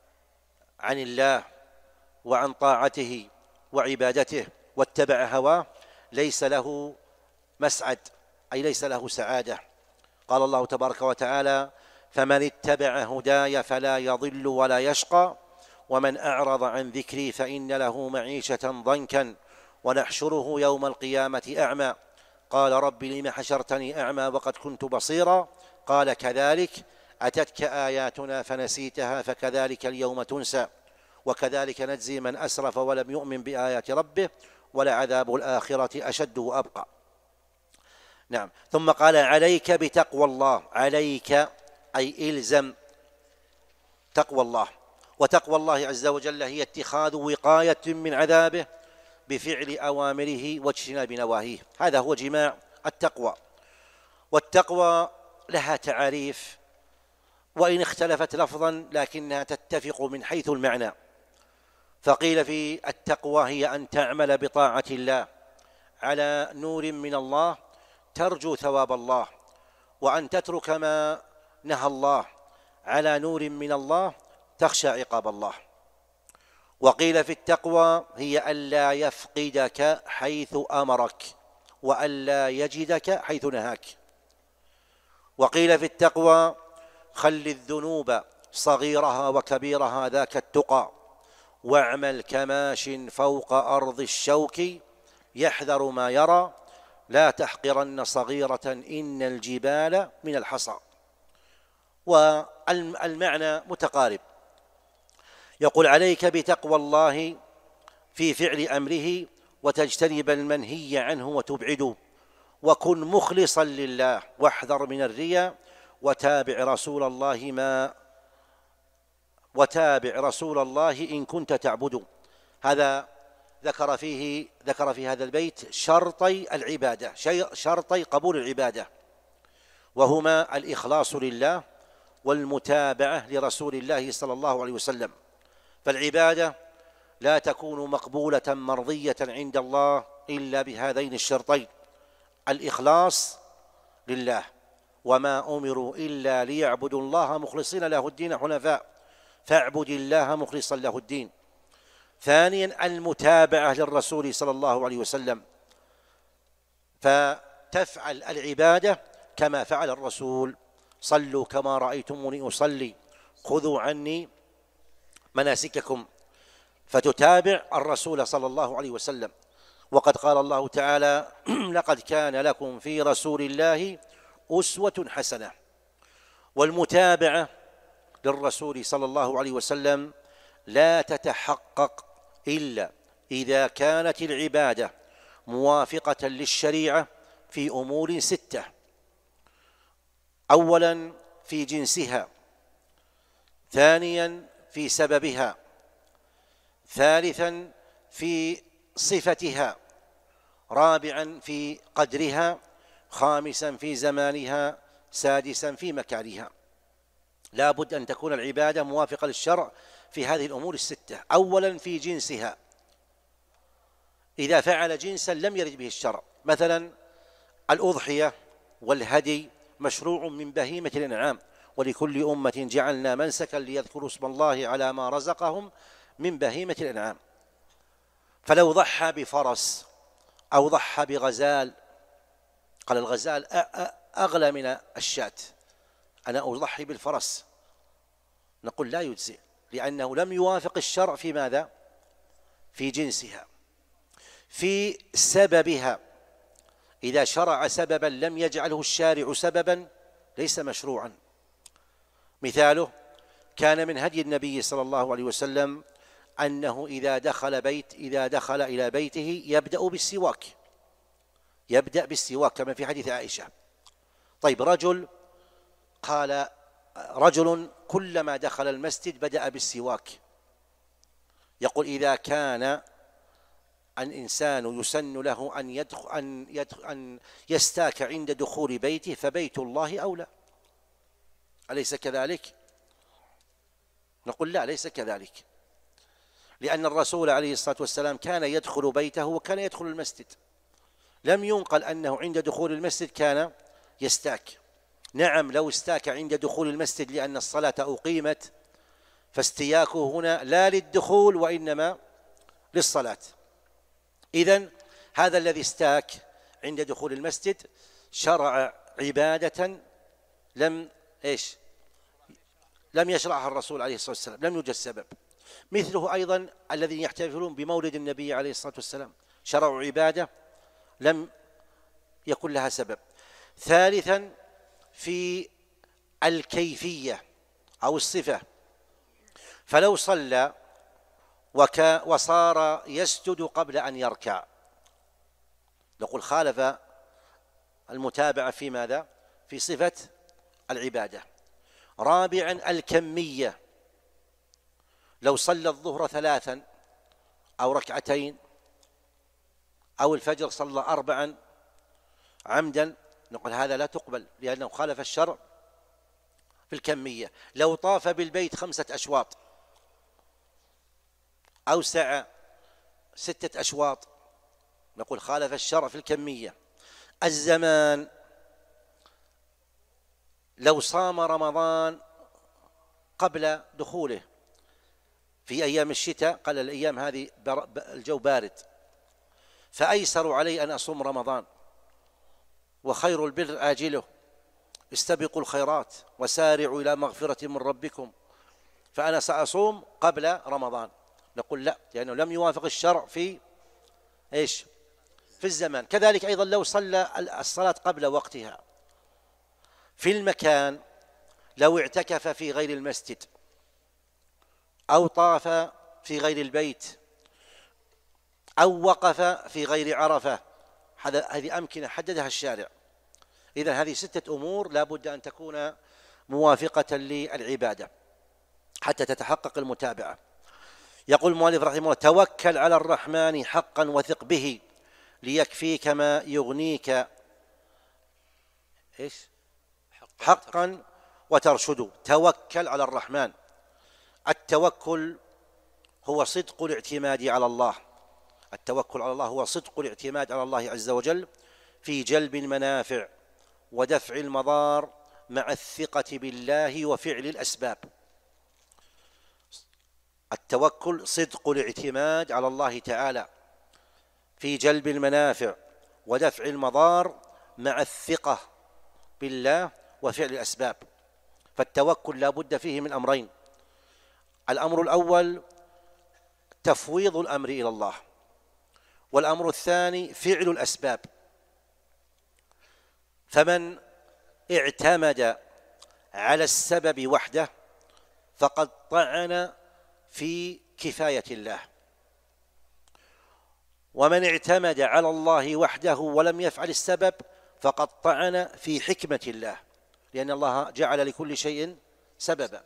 عن الله وعن طاعته وعبادته واتبع هواه ليس له مسعد، أي ليس له سعادة. قال الله تبارك وتعالى: فمن اتبع هداي فلا يضل ولا يشقى، ومن أعرض عن ذكري فإن له معيشة ضنكا ونحشره يوم القيامة أعمى. قال: رب لم حشرتني أعمى وقد كنت بصيرا؟ قال: كذلك أتتك آياتنا فنسيتها فكذلك اليوم تنسى، وكذلك نجزي من أسرف ولم يؤمن بآيات ربه ولعذاب الآخرة أشد وأبقى. نعم. ثم قال: عليك بتقوى الله. عليك أي إلزم تقوى الله، وتقوى الله عز وجل هي اتخاذ وقاية من عذابه بفعل أوامره واجتناب نواهيه. هذا هو جماع التقوى. والتقوى لها تعاريف وإن اختلفت لفظا لكنها تتفق من حيث المعنى. فقيل في التقوى هي أن تعمل بطاعة الله على نور من الله ترجو ثواب الله، وأن تترك ما نهى الله على نور من الله تخشى عقاب الله. وقيل في التقوى هي ألا يفقدك حيث أمرك وألا يجدك حيث نهاك. وقيل في التقوى خل الذنوب صغيرها وكبيرها ذاك التقى، واعمل كماش فوق أرض الشوك يحذر ما يرى، لا تحقرن صغيرة إن الجبال من الحصى. والمعنى متقارب. يقول عليك بتقوى الله في فعل أمره وتجتنب المنهي عنه وتبعده، وكن مخلصا لله واحذر من الرياء، وتابع رسول الله ما وتابع رسول الله إن كنت تعبد. هذا ذكر فيه ذكر في هذا البيت شرطي العبادة، شرطي قبول العبادة، وهما الإخلاص لله والمتابعة لرسول الله صلى الله عليه وسلم. فالعبادة لا تكون مقبولة مرضية عند الله إلا بهذين الشرطين: الإخلاص لله، وما أمروا إلا ليعبدوا الله مخلصين له الدين حنفاء، فاعبد الله مخلصا له الدين. ثانيا المتابعة للرسول صلى الله عليه وسلم، فتفعل العبادة كما فعل الرسول: صلوا كما رأيتموني أصلي، خذوا عني مناسككم، فتتابع الرسول صلى الله عليه وسلم. وقد قال الله تعالى: لقد كان لكم في رسول الله أسوة حسنة. والمتابعة للرسول صلى الله عليه وسلم لا تتحقق إلا إذا كانت العبادة موافقة للشريعة في أمور ستة: أولا في جنسها، ثانيا في سببها، ثالثا في صفتها، رابعا في قدرها، خامسا في زمانها، سادسا في مكانها. لا بد أن تكون العبادة موافقة للشرع في هذه الأمور الستة. أولا في جنسها، إذا فعل جنسا لم يرد به الشرع، مثلا الأضحية والهدي مشروع من بهيمة الأنعام، ولكل أمة جعلنا منسكا ليذكروا اسم الله على ما رزقهم من بهيمة الأنعام. فلو ضحى بفرس أو ضحى بغزال، قال الغزال أغلى من الشاة، أنا أضحي بالفرس، نقول لا يجزئ، لأنه لم يوافق الشرع في ماذا؟ في جنسها. في سببها، إذا شرع سببا لم يجعله الشارع سببا ليس مشروعا. مثاله: كان من هدي النبي صلى الله عليه وسلم أنه إذا دخل بيت إذا دخل إلى بيته يبدأ بالسواك، يبدأ بالسواك كما في حديث عائشة. طيب، رجل قال رجل كلما دخل المسجد بدأ بالسواك. يقول: إذا كان الإنسان يسن له أن يدخل أن, يدخل أن يستاك عند دخول بيته فبيت الله أولى، أليس كذلك؟ نقول: لا، ليس كذلك، لأن الرسول عليه الصلاة والسلام كان يدخل بيته وكان يدخل المسجد، لم ينقل أنه عند دخول المسجد كان يستاك. نعم، لو استاك عند دخول المسجد لأن الصلاة أقيمت فاستياكه هنا لا للدخول وإنما للصلاة. إذن هذا الذي استاك عند دخول المسجد شرع عبادة لم إيش لم يشرعها الرسول عليه الصلاة والسلام، لم يوجد سبب. مثله أيضا الذين يحتفلون بمولد النبي عليه الصلاة والسلام، شرعوا عبادة لم يكن لها سبب. ثالثا في الكيفية أو الصفة، فلو صلى وكا وصار يسجد قبل أن يركع نقول خالف المتابعة في ماذا؟ في صفة العبادة. رابعا الكمية، لو صلى الظهر ثلاثا أو ركعتين أو الفجر صلى أربعا عمدا نقول هذا لا تقبل، لأنه خالف الشرع في الكمية. لو طاف بالبيت خمسة أشواط أو سعى ستة أشواط نقول خالف الشرع في الكمية. الزمان، لو صام رمضان قبل دخوله في أيام الشتاء، قال الأيام هذه الجو بارد، فأيسر علي أن أصوم رمضان، وخير البر آجله، استبقوا الخيرات وسارعوا إلى مغفرة من ربكم، فأنا سأصوم قبل رمضان. نقول لا، لأنه لم يوافق الشرع في إيش؟ في الزمان. كذلك أيضا لو صلى الصلاة قبل وقتها في المكان، لو اعتكف في غير المسجد أو طاف في غير البيت أو وقف في غير عرفة، هذه أمكنة حددها الشارع. إذن هذه ستة أمور لا بد أن تكون موافقة للعبادة حتى تتحقق المتابعة. يقول المؤلف رحمه الله: توكل على الرحمن حقا وثق به ليكفيك ما يغنيك إيش؟ حقا وترشد. توكل على الرحمن. التوكل هو صدق الاعتماد على الله. التوكل على الله هو صدق الاعتماد على الله عز وجل في جلب المنافع ودفع المضار مع الثقة بالله وفعل الأسباب. التوكل صدق الاعتماد على الله تعالى في جلب المنافع ودفع المضار مع الثقة بالله وفعل الأسباب. فالتوكل لا بد فيه من أمرين: الأمر الأول تفويض الأمر إلى الله، والأمر الثاني فعل الأسباب. فمن اعتمد على السبب وحده فقد طعن في كفاية الله، ومن اعتمد على الله وحده ولم يفعل السبب فقد طعن في حكمة الله، لأن الله جعل لكل شيء سببا.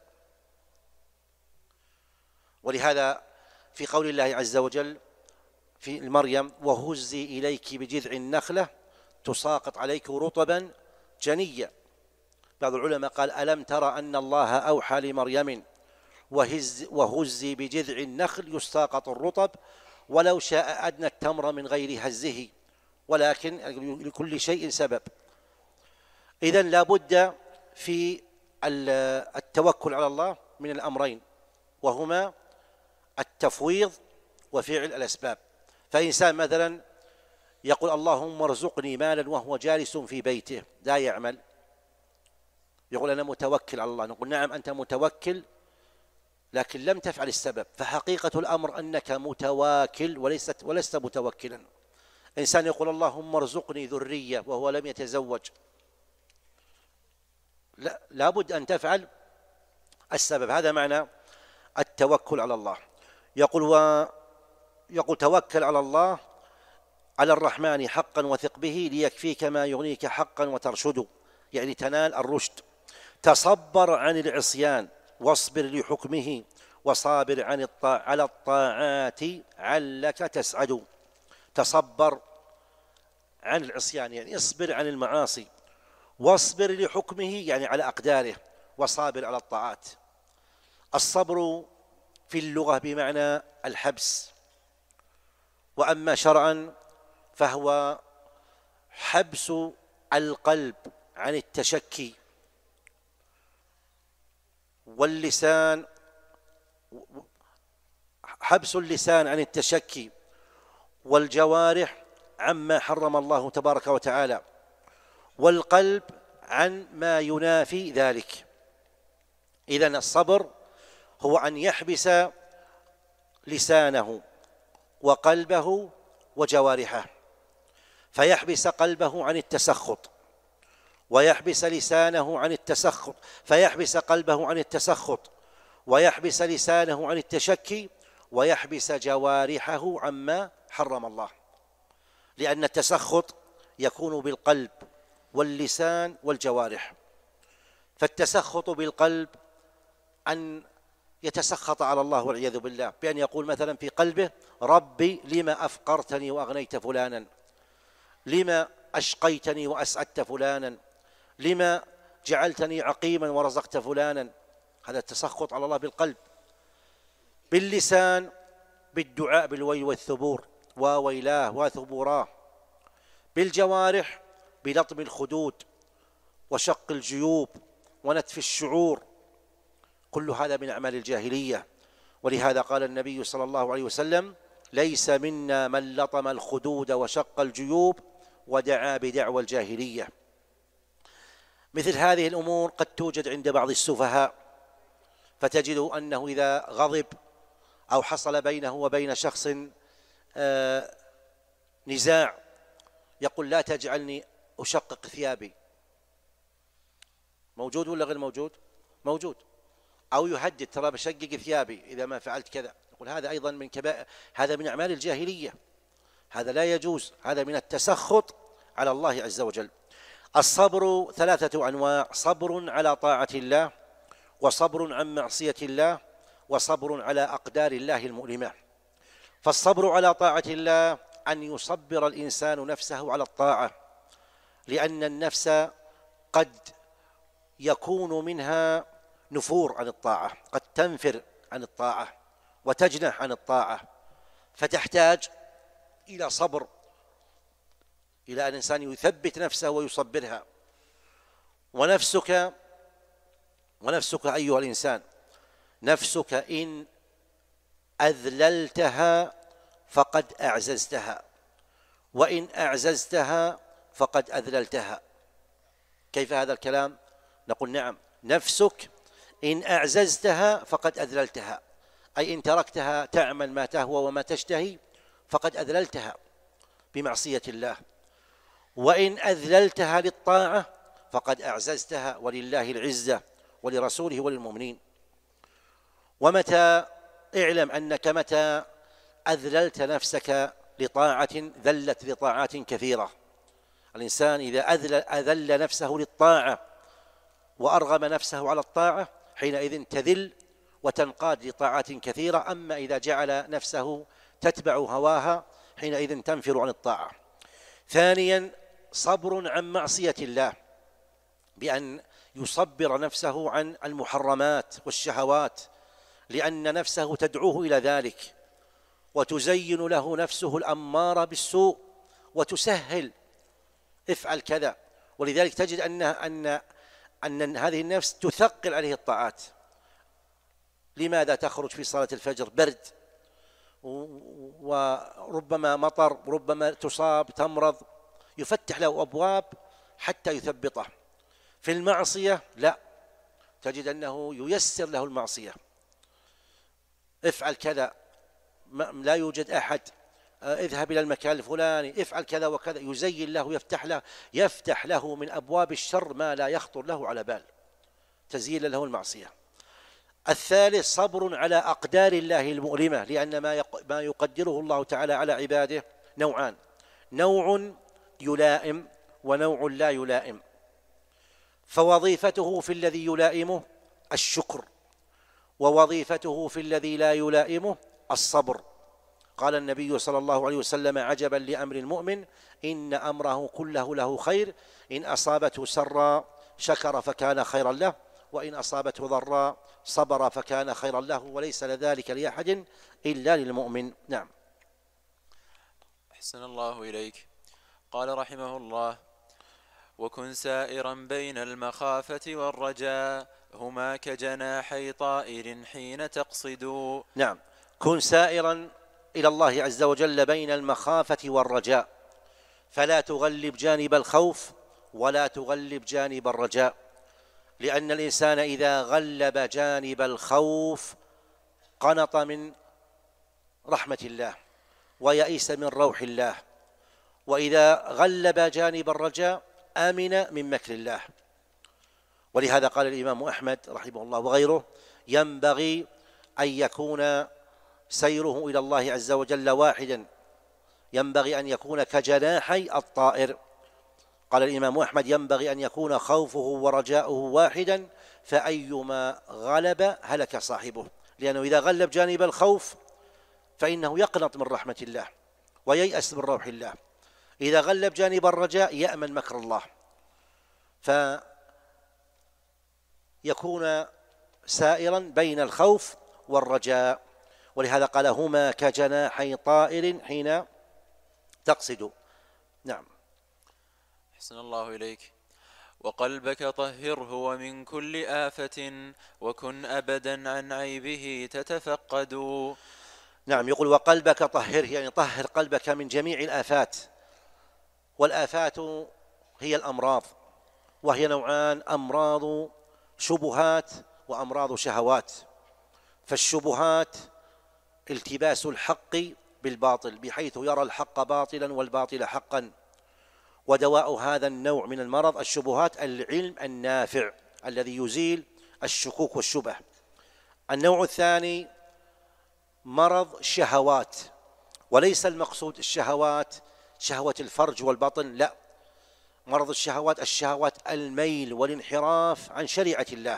ولهذا في قول الله عز وجل في مريم: وهزي إليك بجذع النخلة تساقط عليك رطبا جنيا. بعض العلماء قال: ألم ترى أن الله أوحى لمريم وهز وهزي بجذع النخل يساقط الرطب ولو شاء أدنى التمر من غير هزه، ولكن لكل شيء سبب. إذن لا بد في التوكل على الله من الأمرين، وهما التفويض وفعل الأسباب. فإنسان مثلا يقول: اللهم ارزقني مالا وهو جالس في بيته لا يعمل، يقول: أنا متوكل على الله. نقول: نعم أنت متوكل، لكن لم تفعل السبب، فحقيقة الأمر أنك متواكل وليست ولست متوكلا. إنسان يقول: اللهم ارزقني ذرية وهو لم يتزوج، لا لابد أن تفعل السبب. هذا معنى التوكل على الله. يقول و يقول توكل على الله على الرحمن حقا وثق به ليكفيك ما يغنيك حقا وترشد، يعني تنال الرشد. تصبر عن العصيان واصبر لحكمه وصابر عن الطاع على الطاعات علك تسعد. تصبر عن العصيان يعني اصبر عن المعاصي، واصبر لحكمه يعني على أقداره، وصابر على الطاعات. الصبر في اللغة بمعنى الحبس، وأما شرعا فهو حبس القلب عن التشكي، واللسان حبس اللسان عن التشكي، والجوارح عما حرم الله تبارك وتعالى، والقلب عن ما ينافي ذلك. إذن الصبر هو أن يحبس لسانه وقلبه وجوارحه، فيحبس قلبه عن التسخط، ويحبس لسانه عن التسخط، فيحبس قلبه عن التسخط، ويحبس لسانه عن التشكي، ويحبس جوارحه عما حرم الله. لأن التسخط يكون بالقلب واللسان والجوارح. فالتسخط بالقلب أن يتسخط على الله والعياذ بالله، بأن يقول مثلا في قلبه: ربي لما أفقرتني وأغنيت فلانا، لما أشقيتني وأسعدت فلانا، لما جعلتني عقيما ورزقت فلانا، هذا التسخط على الله بالقلب. باللسان بالدعاء بالويل والثبور وويلاه وثبوراه. بالجوارح بلطم الخدود وشق الجيوب ونتف الشعور، كل هذا من أعمال الجاهلية. ولهذا قال النبي صلى الله عليه وسلم: ليس منا من لطم الخدود وشق الجيوب ودعا بدعوى الجاهلية. مثل هذه الأمور قد توجد عند بعض السفهاء، فتجد أنه إذا غضب أو حصل بينه وبين شخص آه نزاع يقول: لا تجعلني أشقق ثيابي. موجود ولا غير موجود؟ موجود. أو يهدد: ترى بشقق ثيابي إذا ما فعلت كذا. يقول هذا أيضا من كبائر، هذا من أعمال الجاهلية، هذا لا يجوز، هذا من التسخط على الله عز وجل. الصبر ثلاثة أنواع: صبر على طاعة الله، وصبر عن معصية الله، وصبر على أقدار الله المؤلمة. فالصبر على طاعة الله أن يصبر الإنسان نفسه على الطاعة، لأن النفس قد يكون منها نفور عن الطاعة، قد تنفر عن الطاعة وتجنح عن الطاعة، فتحتاج إلى صبر، إلى أن الإنسان يثبت نفسه ويصبرها. ونفسك ونفسك أيها الإنسان، نفسك إن أذللتها فقد أعززتها، وإن أعززتها فقد أذللتها. كيف هذا الكلام؟ نقول: نعم، نفسك إن أعززتها فقد أذللتها، أي إن تركتها تعمل ما تهوى وما تشتهي فقد أذللتها بمعصية الله، وإن أذللتها للطاعة فقد أعززتها، ولله العزة ولرسوله وللمؤمنين. ومتى اعلم أنك متى أذللت نفسك لطاعة ذلت لطاعات كثيرة. الإنسان إذا أذل, أذل نفسه للطاعة وأرغم نفسه على الطاعة حينئذ تذل وتنقاد لطاعات كثيرة. أما إذا جعل نفسه تتبع هواها حينئذ تنفر عن الطاعة. ثانيا: صبر عن معصية الله، بأن يصبر نفسه عن المحرمات والشهوات، لأن نفسه تدعوه إلى ذلك، وتزين له نفسه الأمارة بالسوء وتسهل: افعل كذا. ولذلك تجد أن أن أن هذه النفس تثقل عليه الطاعات. لماذا تخرج في صلاة الفجر برد وربما مطر، ربما تصاب تمرض، يفتح له أبواب حتى يثبطه. في المعصية لا، تجد أنه ييسر له المعصية: افعل كذا، لا يوجد أحد، اذهب إلى المكان الفلاني، افعل كذا وكذا، يزين له، يفتح له يفتح له من أبواب الشر ما لا يخطر له على بال، تزيل له المعصية. الثالث: صبر على أقدار الله المؤلمة، لأن ما يقدره الله تعالى على عباده نوعان: نوع يلائم ونوع لا يلائم. فوظيفته في الذي يلائمه الشكر، ووظيفته في الذي لا يلائمه الصبر. قال النبي صلى الله عليه وسلم: عجبا لأمر المؤمن، إن أمره كله له خير، إن أصابته سرا شكر فكان خيرا له، وإن أصابته ضراء صبر فكان خيرا له، وليس لذلك لأحد إلا للمؤمن. نعم. أحسن الله إليك. قال رحمه الله: وكن سائرا بين المخافة والرجاء، هما كجناحي طائر حين تقصد. نعم، كن سائرا إلى الله عز وجل بين المخافة والرجاء، فلا تغلب جانب الخوف ولا تغلب جانب الرجاء، لأن الإنسان إذا غلب جانب الخوف قنط من رحمة الله ويئس من روح الله، وإذا غلب جانب الرجاء آمن من مكر الله. ولهذا قال الإمام أحمد رحمه الله وغيره: ينبغي أن يكون سيره إلى الله عز وجل واحدا، ينبغي أن يكون كجناحي الطائر. قال الإمام أحمد: ينبغي أن يكون خوفه ورجاؤه واحدا، فأيما غلب هلك صاحبه، لأنه إذا غلب جانب الخوف فإنه يقنط من رحمة الله وييأس من روح الله، إذا غلب جانب الرجاء يأمن مكر الله. يكون سائرا بين الخوف والرجاء، ولهذا قال هما كجناحي طائر حين تقصد. نعم. أحسن الله إليك. وقلبك طهره ومن كل آفة وكن أبدا عن عيبه تتفقد. نعم، يقول وقلبك طهره، يعني طهر قلبك من جميع الآفات. والآفات هي الأمراض، وهي نوعان: أمراض شبهات وأمراض شهوات. فالشبهات التباس الحق بالباطل بحيث يرى الحق باطلا والباطل حقا، ودواء هذا النوع من المرض الشبهات العلم النافع الذي يزيل الشكوك والشبه. النوع الثاني مرض شهوات، وليس المقصود الشهوات شهوة الفرج والبطن، لا، مرض الشهوات الشهوات الميل والانحراف عن شريعة الله،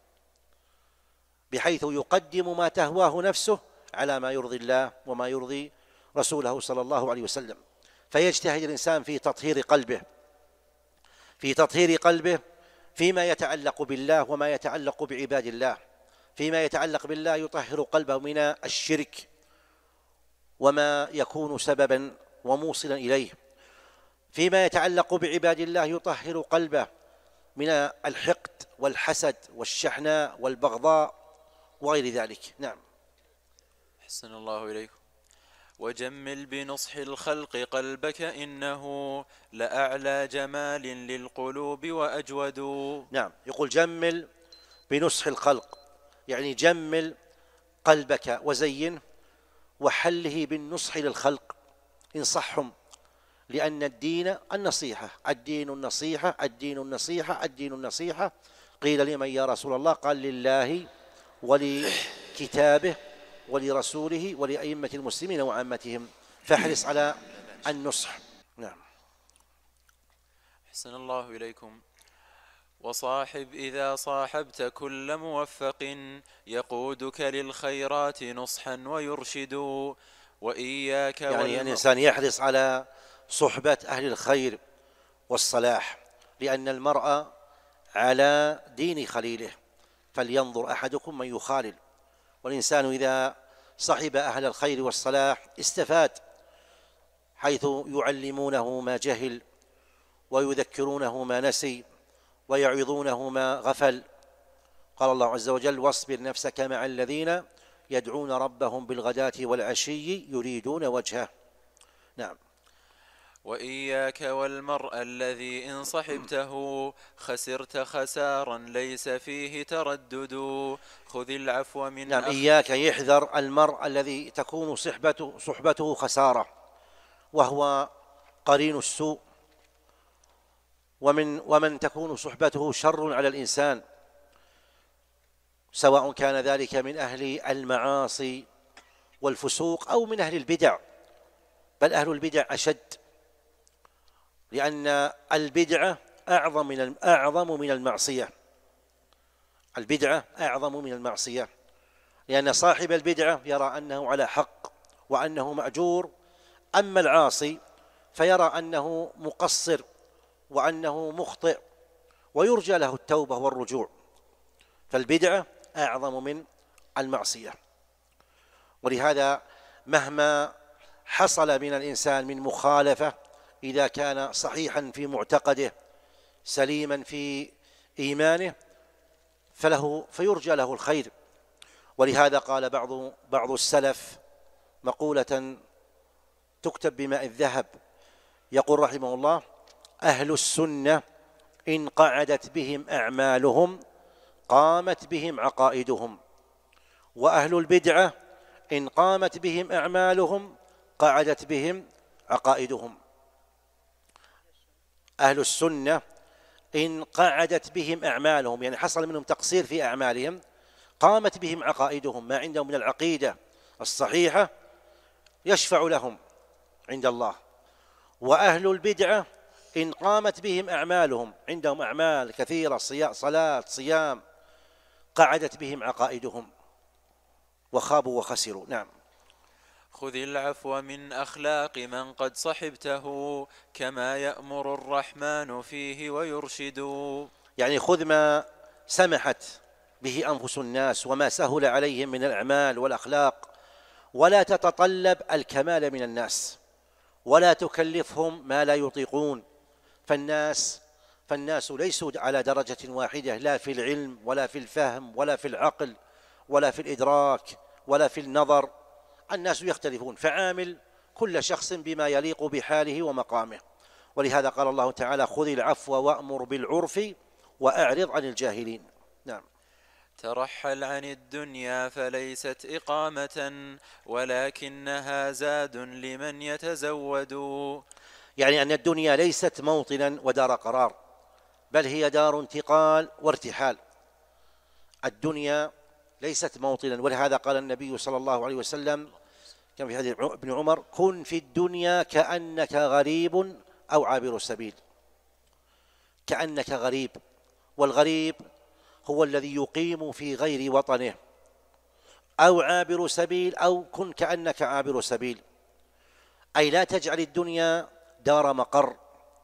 بحيث يقدم ما تهواه نفسه على ما يرضي الله وما يرضي رسوله صلى الله عليه وسلم. فيجتهد الإنسان في تطهير قلبه في تطهير قلبه فيما يتعلق بالله وما يتعلق بعباد الله. فيما يتعلق بالله يطهر قلبه من الشرك وما يكون سببا وموصلا إليه. فيما يتعلق بعباد الله يطهر قلبه من الحقد والحسد والشحناء والبغضاء وغير ذلك. نعم. أحسن الله إليكم. وجمل بنصح الخلق قلبك إنه لأعلى جمال للقلوب وأجود. نعم، يقول جمل بنصح الخلق، يعني جمل قلبك وزينه وحله بالنصح للخلق، انصحهم، لأن الدين النصيحة، الدين النصيحة الدين النصيحة الدين النصيحة. قيل لمن يا رسول الله؟ قال لله ولكتابه ولرسوله ولأئمة المسلمين وعامتهم، فاحرص على النصح. نعم. أحسن الله إليكم. وصاحب إذا صاحبت كل موفق يقودك للخيرات نصحا ويرشد. وإياك يعني الإنسان يحرص على صحبة أهل الخير والصلاح، لأن المرء على دين خليله، فلينظر أحدكم من يخالل. والإنسان إذا صحب أهل الخير والصلاح استفاد، حيث يعلمونه ما جهل ويذكرونه ما نسي ويعظونه ما غفل. قال الله عز وجل واصبر نفسك مع الذين يدعون ربهم بالغداة والعشي يريدون وجهه. نعم. وإياك والمرء الذي إن صحبته خسرت خسارا ليس فيه تردد. خذ العفو من نعم. إياك، يحذر المرء الذي تكون صحبته, صحبته خسارة، وهو قرين السوء، ومن, ومن تكون صحبته شر على الإنسان، سواء كان ذلك من أهل المعاصي والفسوق أو من أهل البدع، بل أهل البدع أشد، لأن البدعة أعظم من أعظم من المعصية. البدعة أعظم من المعصية، لأن صاحب البدعة يرى أنه على حق وأنه مأجور، أما العاصي فيرى أنه مقصر وأنه مخطئ ويرجى له التوبة والرجوع. فالبدعة أعظم من المعصية. ولهذا مهما حصل من الإنسان من مخالفة، إذا كان صحيحا في معتقده سليما في إيمانه فله فيرجى له الخير. ولهذا قال بعض بعض السلف مقولة تكتب بماء الذهب، يقول رحمه الله: أهل السنة إن قعدت بهم أعمالهم قامت بهم عقائدهم، وأهل البدعة إن قامت بهم أعمالهم قعدت بهم عقائدهم. أهل السنة إن قعدت بهم أعمالهم، يعني حصل منهم تقصير في أعمالهم، قامت بهم عقائدهم، ما عندهم من العقيدة الصحيحة يشفع لهم عند الله. وأهل البدعة إن قامت بهم أعمالهم، عندهم أعمال كثيرة، صلاة صيام، قعدت بهم عقائدهم وخابوا وخسروا. نعم. خذ العفو من أخلاق من قد صحبته كما يأمر الرحمن فيه ويرشد. يعني خذ ما سمحت به أنفس الناس وما سهل عليهم من الأعمال والأخلاق، ولا تتطلب الكمال من الناس، ولا تكلفهم ما لا يطيقون. فالناس فالناس ليسوا على درجة واحدة، لا في العلم ولا في الفهم ولا في العقل ولا في الإدراك ولا في النظر. الناس يختلفون، فعامل كل شخص بما يليق بحاله ومقامه. ولهذا قال الله تعالى: خذ العفو وأمر بالعرف وأعرض عن الجاهلين. نعم. ترحل عن الدنيا فليست إقامة ولكنها زاد لمن يتزود. يعني أن الدنيا ليست موطنا ودار قرار، بل هي دار انتقال وارتحال. الدنيا ليست موطنا، ولهذا قال النبي صلى الله عليه وسلم كما في حديث ابن عمر: كن في الدنيا كأنك غريب أو عابر سبيل. كأنك غريب، والغريب هو الذي يقيم في غير وطنه، أو عابر سبيل، أو كن كأنك عابر سبيل، أي لا تجعل الدنيا دار مقر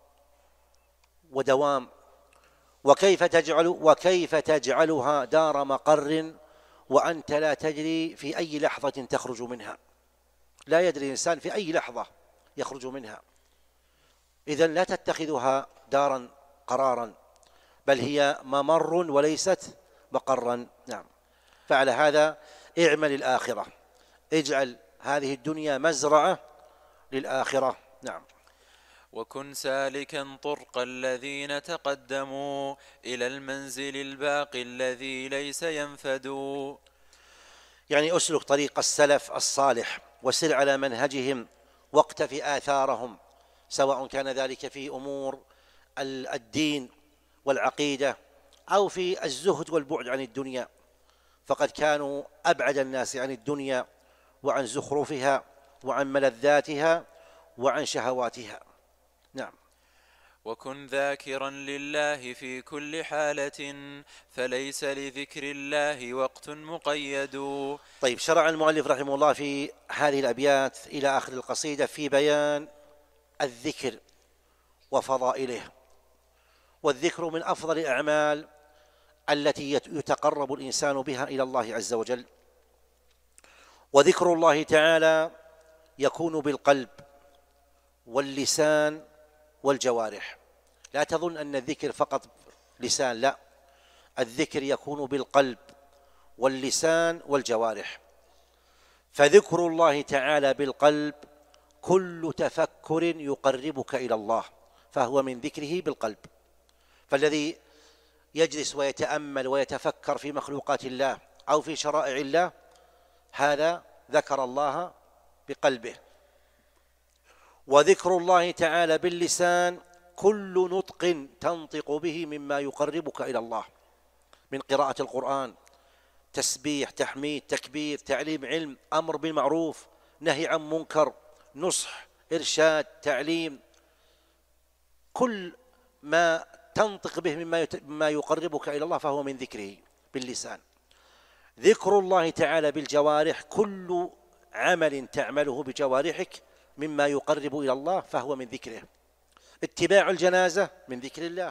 ودوام. وكيف تجعل وكيف تجعلها دار مقر وأنت لا تدري في أي لحظة تخرج منها؟ لا يدري الإنسان في أي لحظة يخرج منها. إذن لا تتخذها دارا قرارا، بل هي ممر وليست مقرا. نعم. فعلى هذا اعمل الآخرة، اجعل هذه الدنيا مزرعة للآخرة. نعم. وكن سالكا طرق الذين تقدموا إلى المنزل الباقي الذي ليس ينفد. يعني أسلك طريق السلف الصالح وسر على منهجهم واقتفي آثارهم، سواء كان ذلك في أمور الدين والعقيدة أو في الزهد والبعد عن الدنيا، فقد كانوا أبعد الناس عن الدنيا وعن زخرفها وعن ملذاتها وعن شهواتها. نعم. وكن ذاكرا لله في كل حالة فليس لذكر الله وقت مقيد. طيب، شرع المؤلف رحمه الله في هذه الأبيات إلى آخر القصيدة في بيان الذكر وفضائله. والذكر من أفضل الأعمال التي يتقرب الإنسان بها إلى الله عز وجل. وذكر الله تعالى يكون بالقلب واللسان والجوارح. لا تظن أن الذكر فقط لسان، لا، الذكر يكون بالقلب واللسان والجوارح. فذكر الله تعالى بالقلب كل تفكر يقربك إلى الله فهو من ذكره بالقلب. فالذي يجلس ويتأمل ويتفكر في مخلوقات الله أو في شرائع الله، هذا ذكر الله بقلبه. وذكر الله تعالى باللسان كل نطق تنطق به مما يقربك إلى الله، من قراءة القرآن، تسبيح، تحميد، تكبير، تعليم علم، أمر بالمعروف، نهي عن منكر، نصح، إرشاد، تعليم، كل ما تنطق به مما يقربك إلى الله فهو من ذكره باللسان. ذكر الله تعالى بالجوارح كل عمل تعمله بجوارحك مما يقرب إلى الله فهو من ذكره. اتباع الجنازة من ذكر الله،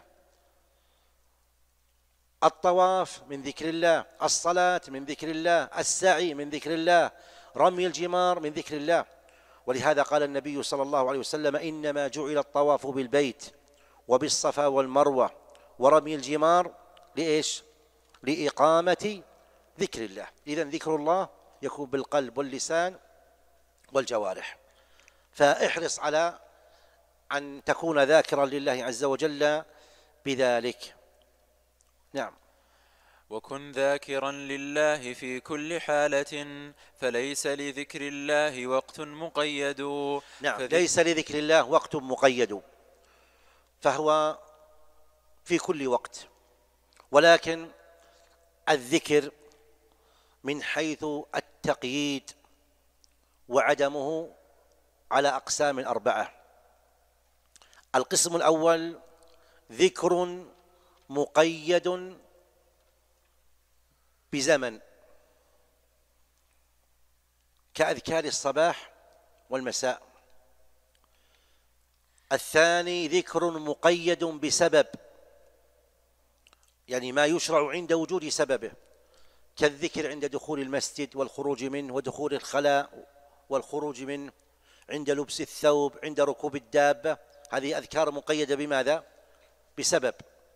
الطواف من ذكر الله، الصلاة من ذكر الله، السعي من ذكر الله، رمي الجمار من ذكر الله. ولهذا قال النبي صلى الله عليه وسلم: إنما جعل الطواف بالبيت وبالصفا والمروة ورمي الجمار لإيش؟ لإقامة ذكر الله. إذن ذكر الله يكون بالقلب واللسان والجوارح. فاحرص على أن تكون ذاكرا لله عز وجل بذلك. نعم. وكن ذاكرا لله في كل حالة فليس لذكر الله وقت مقيد. نعم، ليس لذكر الله وقت مقيد، فهو في كل وقت. ولكن الذكر من حيث التقييد وعدمه على أقسام أربعة. القسم الأول ذكر مقيد بزمن كأذكار الصباح والمساء. الثاني ذكر مقيد بسبب يعني ما يشرع عند وجود سببه، كالذكر عند دخول المسجد والخروج منه، ودخول الخلاء والخروج منه، عند لبس الثوب، عند ركوب الدابة. هذه أذكار مقيدة بماذا؟ بسبب.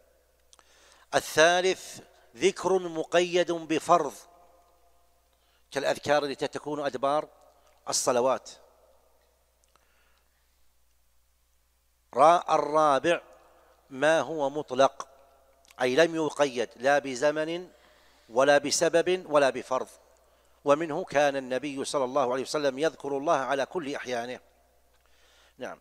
الثالث ذكر مقيد بفرض، كالأذكار التي تكون أدبار الصلوات. الرابع ما هو مطلق، أي لم يقيد لا بزمن ولا بسبب ولا بفرض، ومنه كان النبي صلى الله عليه وسلم يذكر الله على كل أحيانه. نعم.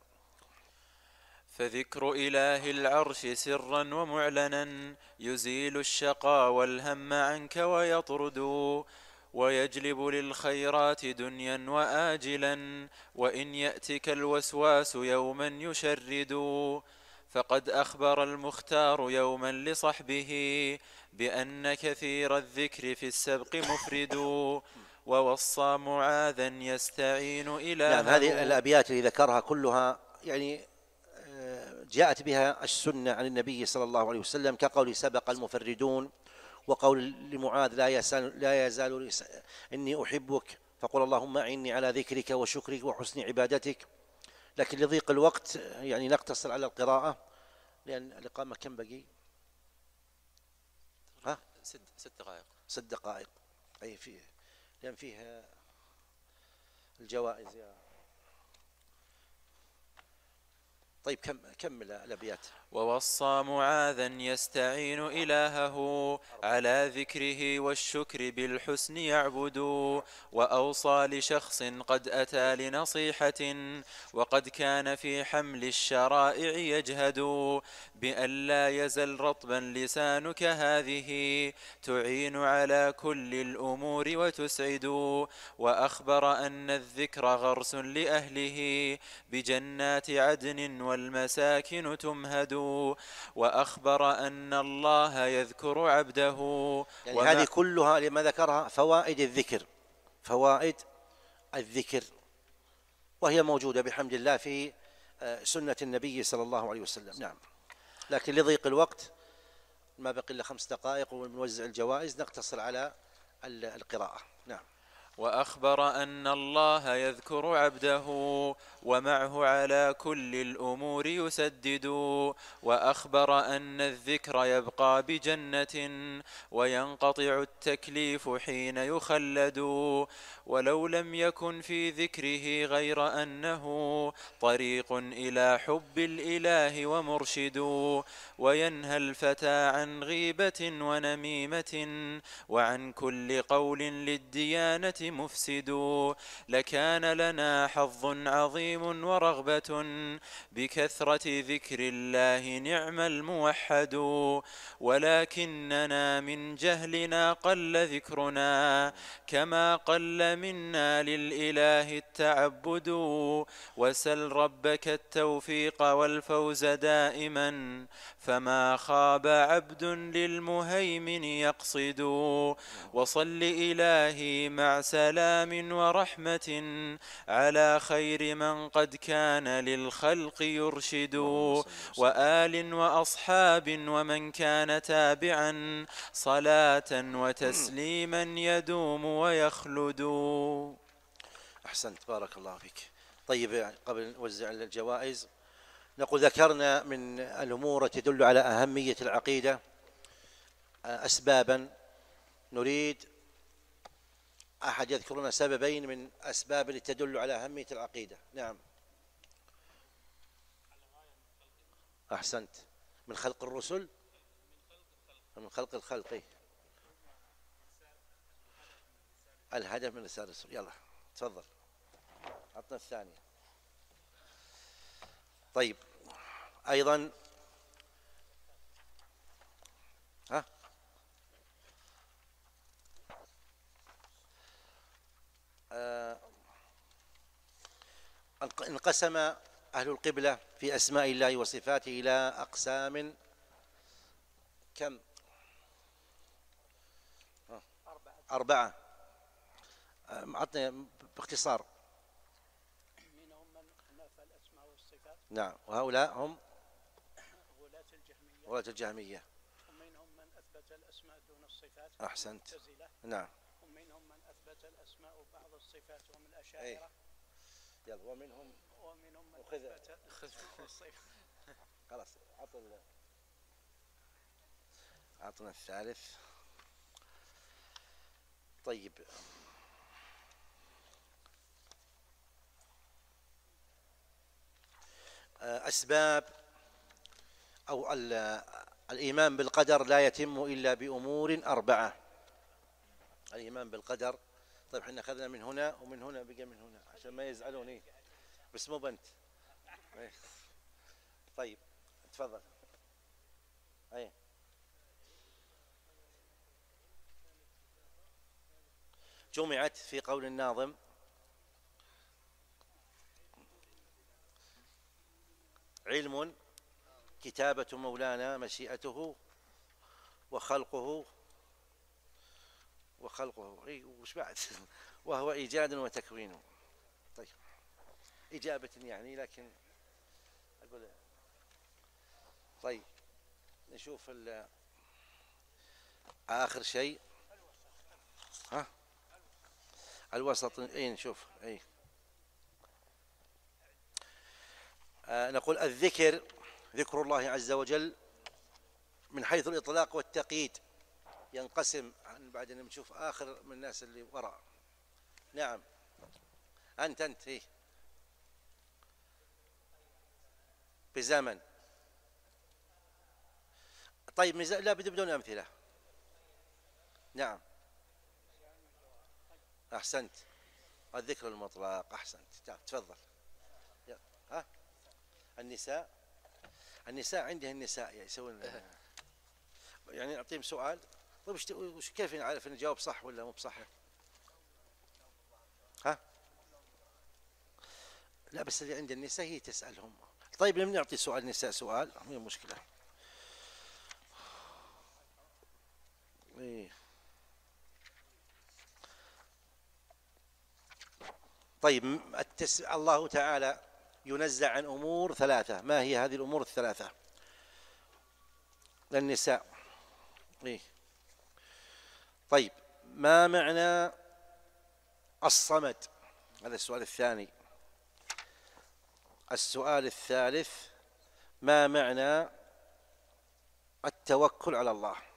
فذكر إله العرش سرا ومعلنا يزيل الشقى والهم عنك ويطرد، ويجلب للخيرات دنيا وآجلا، وإن يأتك الوسواس يوما يشرد. فقد أخبر المختار يوما لصحبه بأن كثير الذكر في السبق مفرد، ووصى معاذا يستعين إلهه. نعم، هذه الأبيات اللي ذكرها كلها يعني جاءت بها السنة عن النبي صلى الله عليه وسلم، كقول سبق المفردون، وقول لمعاذ لا يزال, لا يزال إني أحبك فقل اللهم أعني على ذكرك وشكرك وحسن عبادتك. لكن لضيق الوقت يعني نقتصر على القراءة، لأن الإقامة كم بقي؟ ها؟ ست, ست دقائق. ست دقائق أي فيه، لأن فيها الجوائز يا طيب. كم كمل الأبيات. ووصى معاذا يستعين إلهه على ذكره والشكر بالحسن يعبد، وأوصى لشخص قد أتى لنصيحة وقد كان في حمل الشرائع يجهد، بأن لا يزل رطبا لسانك هذه تعين على كل الأمور وتسعد. وأخبر أن الذكر غرس لأهله بجنات عدن والمساكن تمهد، وأخبر أن الله يذكر عبده. يعني هذه كلها لما ذكرها فوائد الذكر، فوائد الذكر، وهي موجودة بحمد الله في سنة النبي صلى الله عليه وسلم. نعم. لكن لضيق الوقت ما بقي إلا خمس دقائق ونوزع الجوائز، نقتصر على القراءة. نعم. وأخبر أن الله يذكر عبده ومعه على كل الأمور يسدد، وأخبر أن الذكر يبقى بجنة وينقطع التكليف حين يخلد، ولو لم يكن في ذكره غير أنه طريق إلى حب الإله ومرشد، وينهى الفتى عن غيبة ونميمة وعن كل قول للديانة مفسد. لكان لنا حظ عظيم ورغبة بكثرة ذكر الله نعم الموحد، ولكننا من جهلنا قل ذكرنا كما قل منا للإله التعبد. وسل ربك التوفيق والفوز دائما فما خاب عبد للمهيمن يقصد. وصل إلهي مع سلام ورحمة على خير من قد كان للخلق يرشد، وآل وأصحاب ومن كان تابعا صلاة وتسليما يدوم ويخلد. أحسنت، بارك الله فيك. طيب، قبل نوزع الجوائز نقول ذكرنا من الأمور تدل على أهمية العقيدة أسبابا، نريد أحد يذكر لنا سببين من أسباب التي تدل على أهمية العقيدة. نعم. أحسنت. من خلق الرسل، من خلق الخلق، الهدف من رسالة الرسل. يلا تفضل، عطنا الثانية. طيب، أيضا ها آه انقسم أهل القبلة في أسماء الله وصفاته إلى أقسام كم؟ أربعة. عطنا باختصار. منهم من نفى الأسماء والصفات. نعم، وهؤلاء هم غلاة الجهمية. غلاة الجهمية. ومنهم من الصفات أحسنت. المعتزلة، نعم. ومنهم من أثبت الأسماء وبعض الصفات وهم أي. الأشاعرة، يلا ومنهم ومنهم من وخذ- أثبت الأسماء والصفات. خلاص عطل عطنا الثالث. طيب أسباب أو الإيمان بالقدر لا يتم إلا بأمور أربعة. الإيمان بالقدر. طيب احنا أخذنا من هنا ومن هنا بقى من هنا عشان ما يزعلوني، بس مو بنت. طيب تفضل. أي جمعت في قول الناظم: علم كتابة مولانا مشيئته وخلقه وخلقه اي وش بعد وهو إيجاد وتكوين. طيب إجابة يعني، لكن أقول طيب نشوف آخر شيء. ها الوسط. اي نشوف. اي آه نقول الذكر ذكر الله عز وجل من حيث الإطلاق والتقييد ينقسم. بعدين نشوف آخر من الناس اللي وراء. نعم أنت أنت إيه بزمن. طيب لا بدون أمثلة. نعم أحسنت. الذكر المطلق. أحسنت. تفضل. ها النساء. النساء عندها النساء يسوون يعني أعطيهم سؤال. طيب وش كيف نعرف إن نجاوب صح ولا مو بصح؟ ها لا بس اللي عند النساء هي تسألهم. طيب لم نعطي سؤال النساء سؤال مو مشكلة. إيه. طيب التس... الله تعالى ينزع عن أمور ثلاثة. ما هي هذه الأمور الثلاثة للنساء؟ إيه؟ طيب ما معنى الصمد؟ هذا السؤال الثاني. السؤال الثالث: ما معنى التوكل على الله؟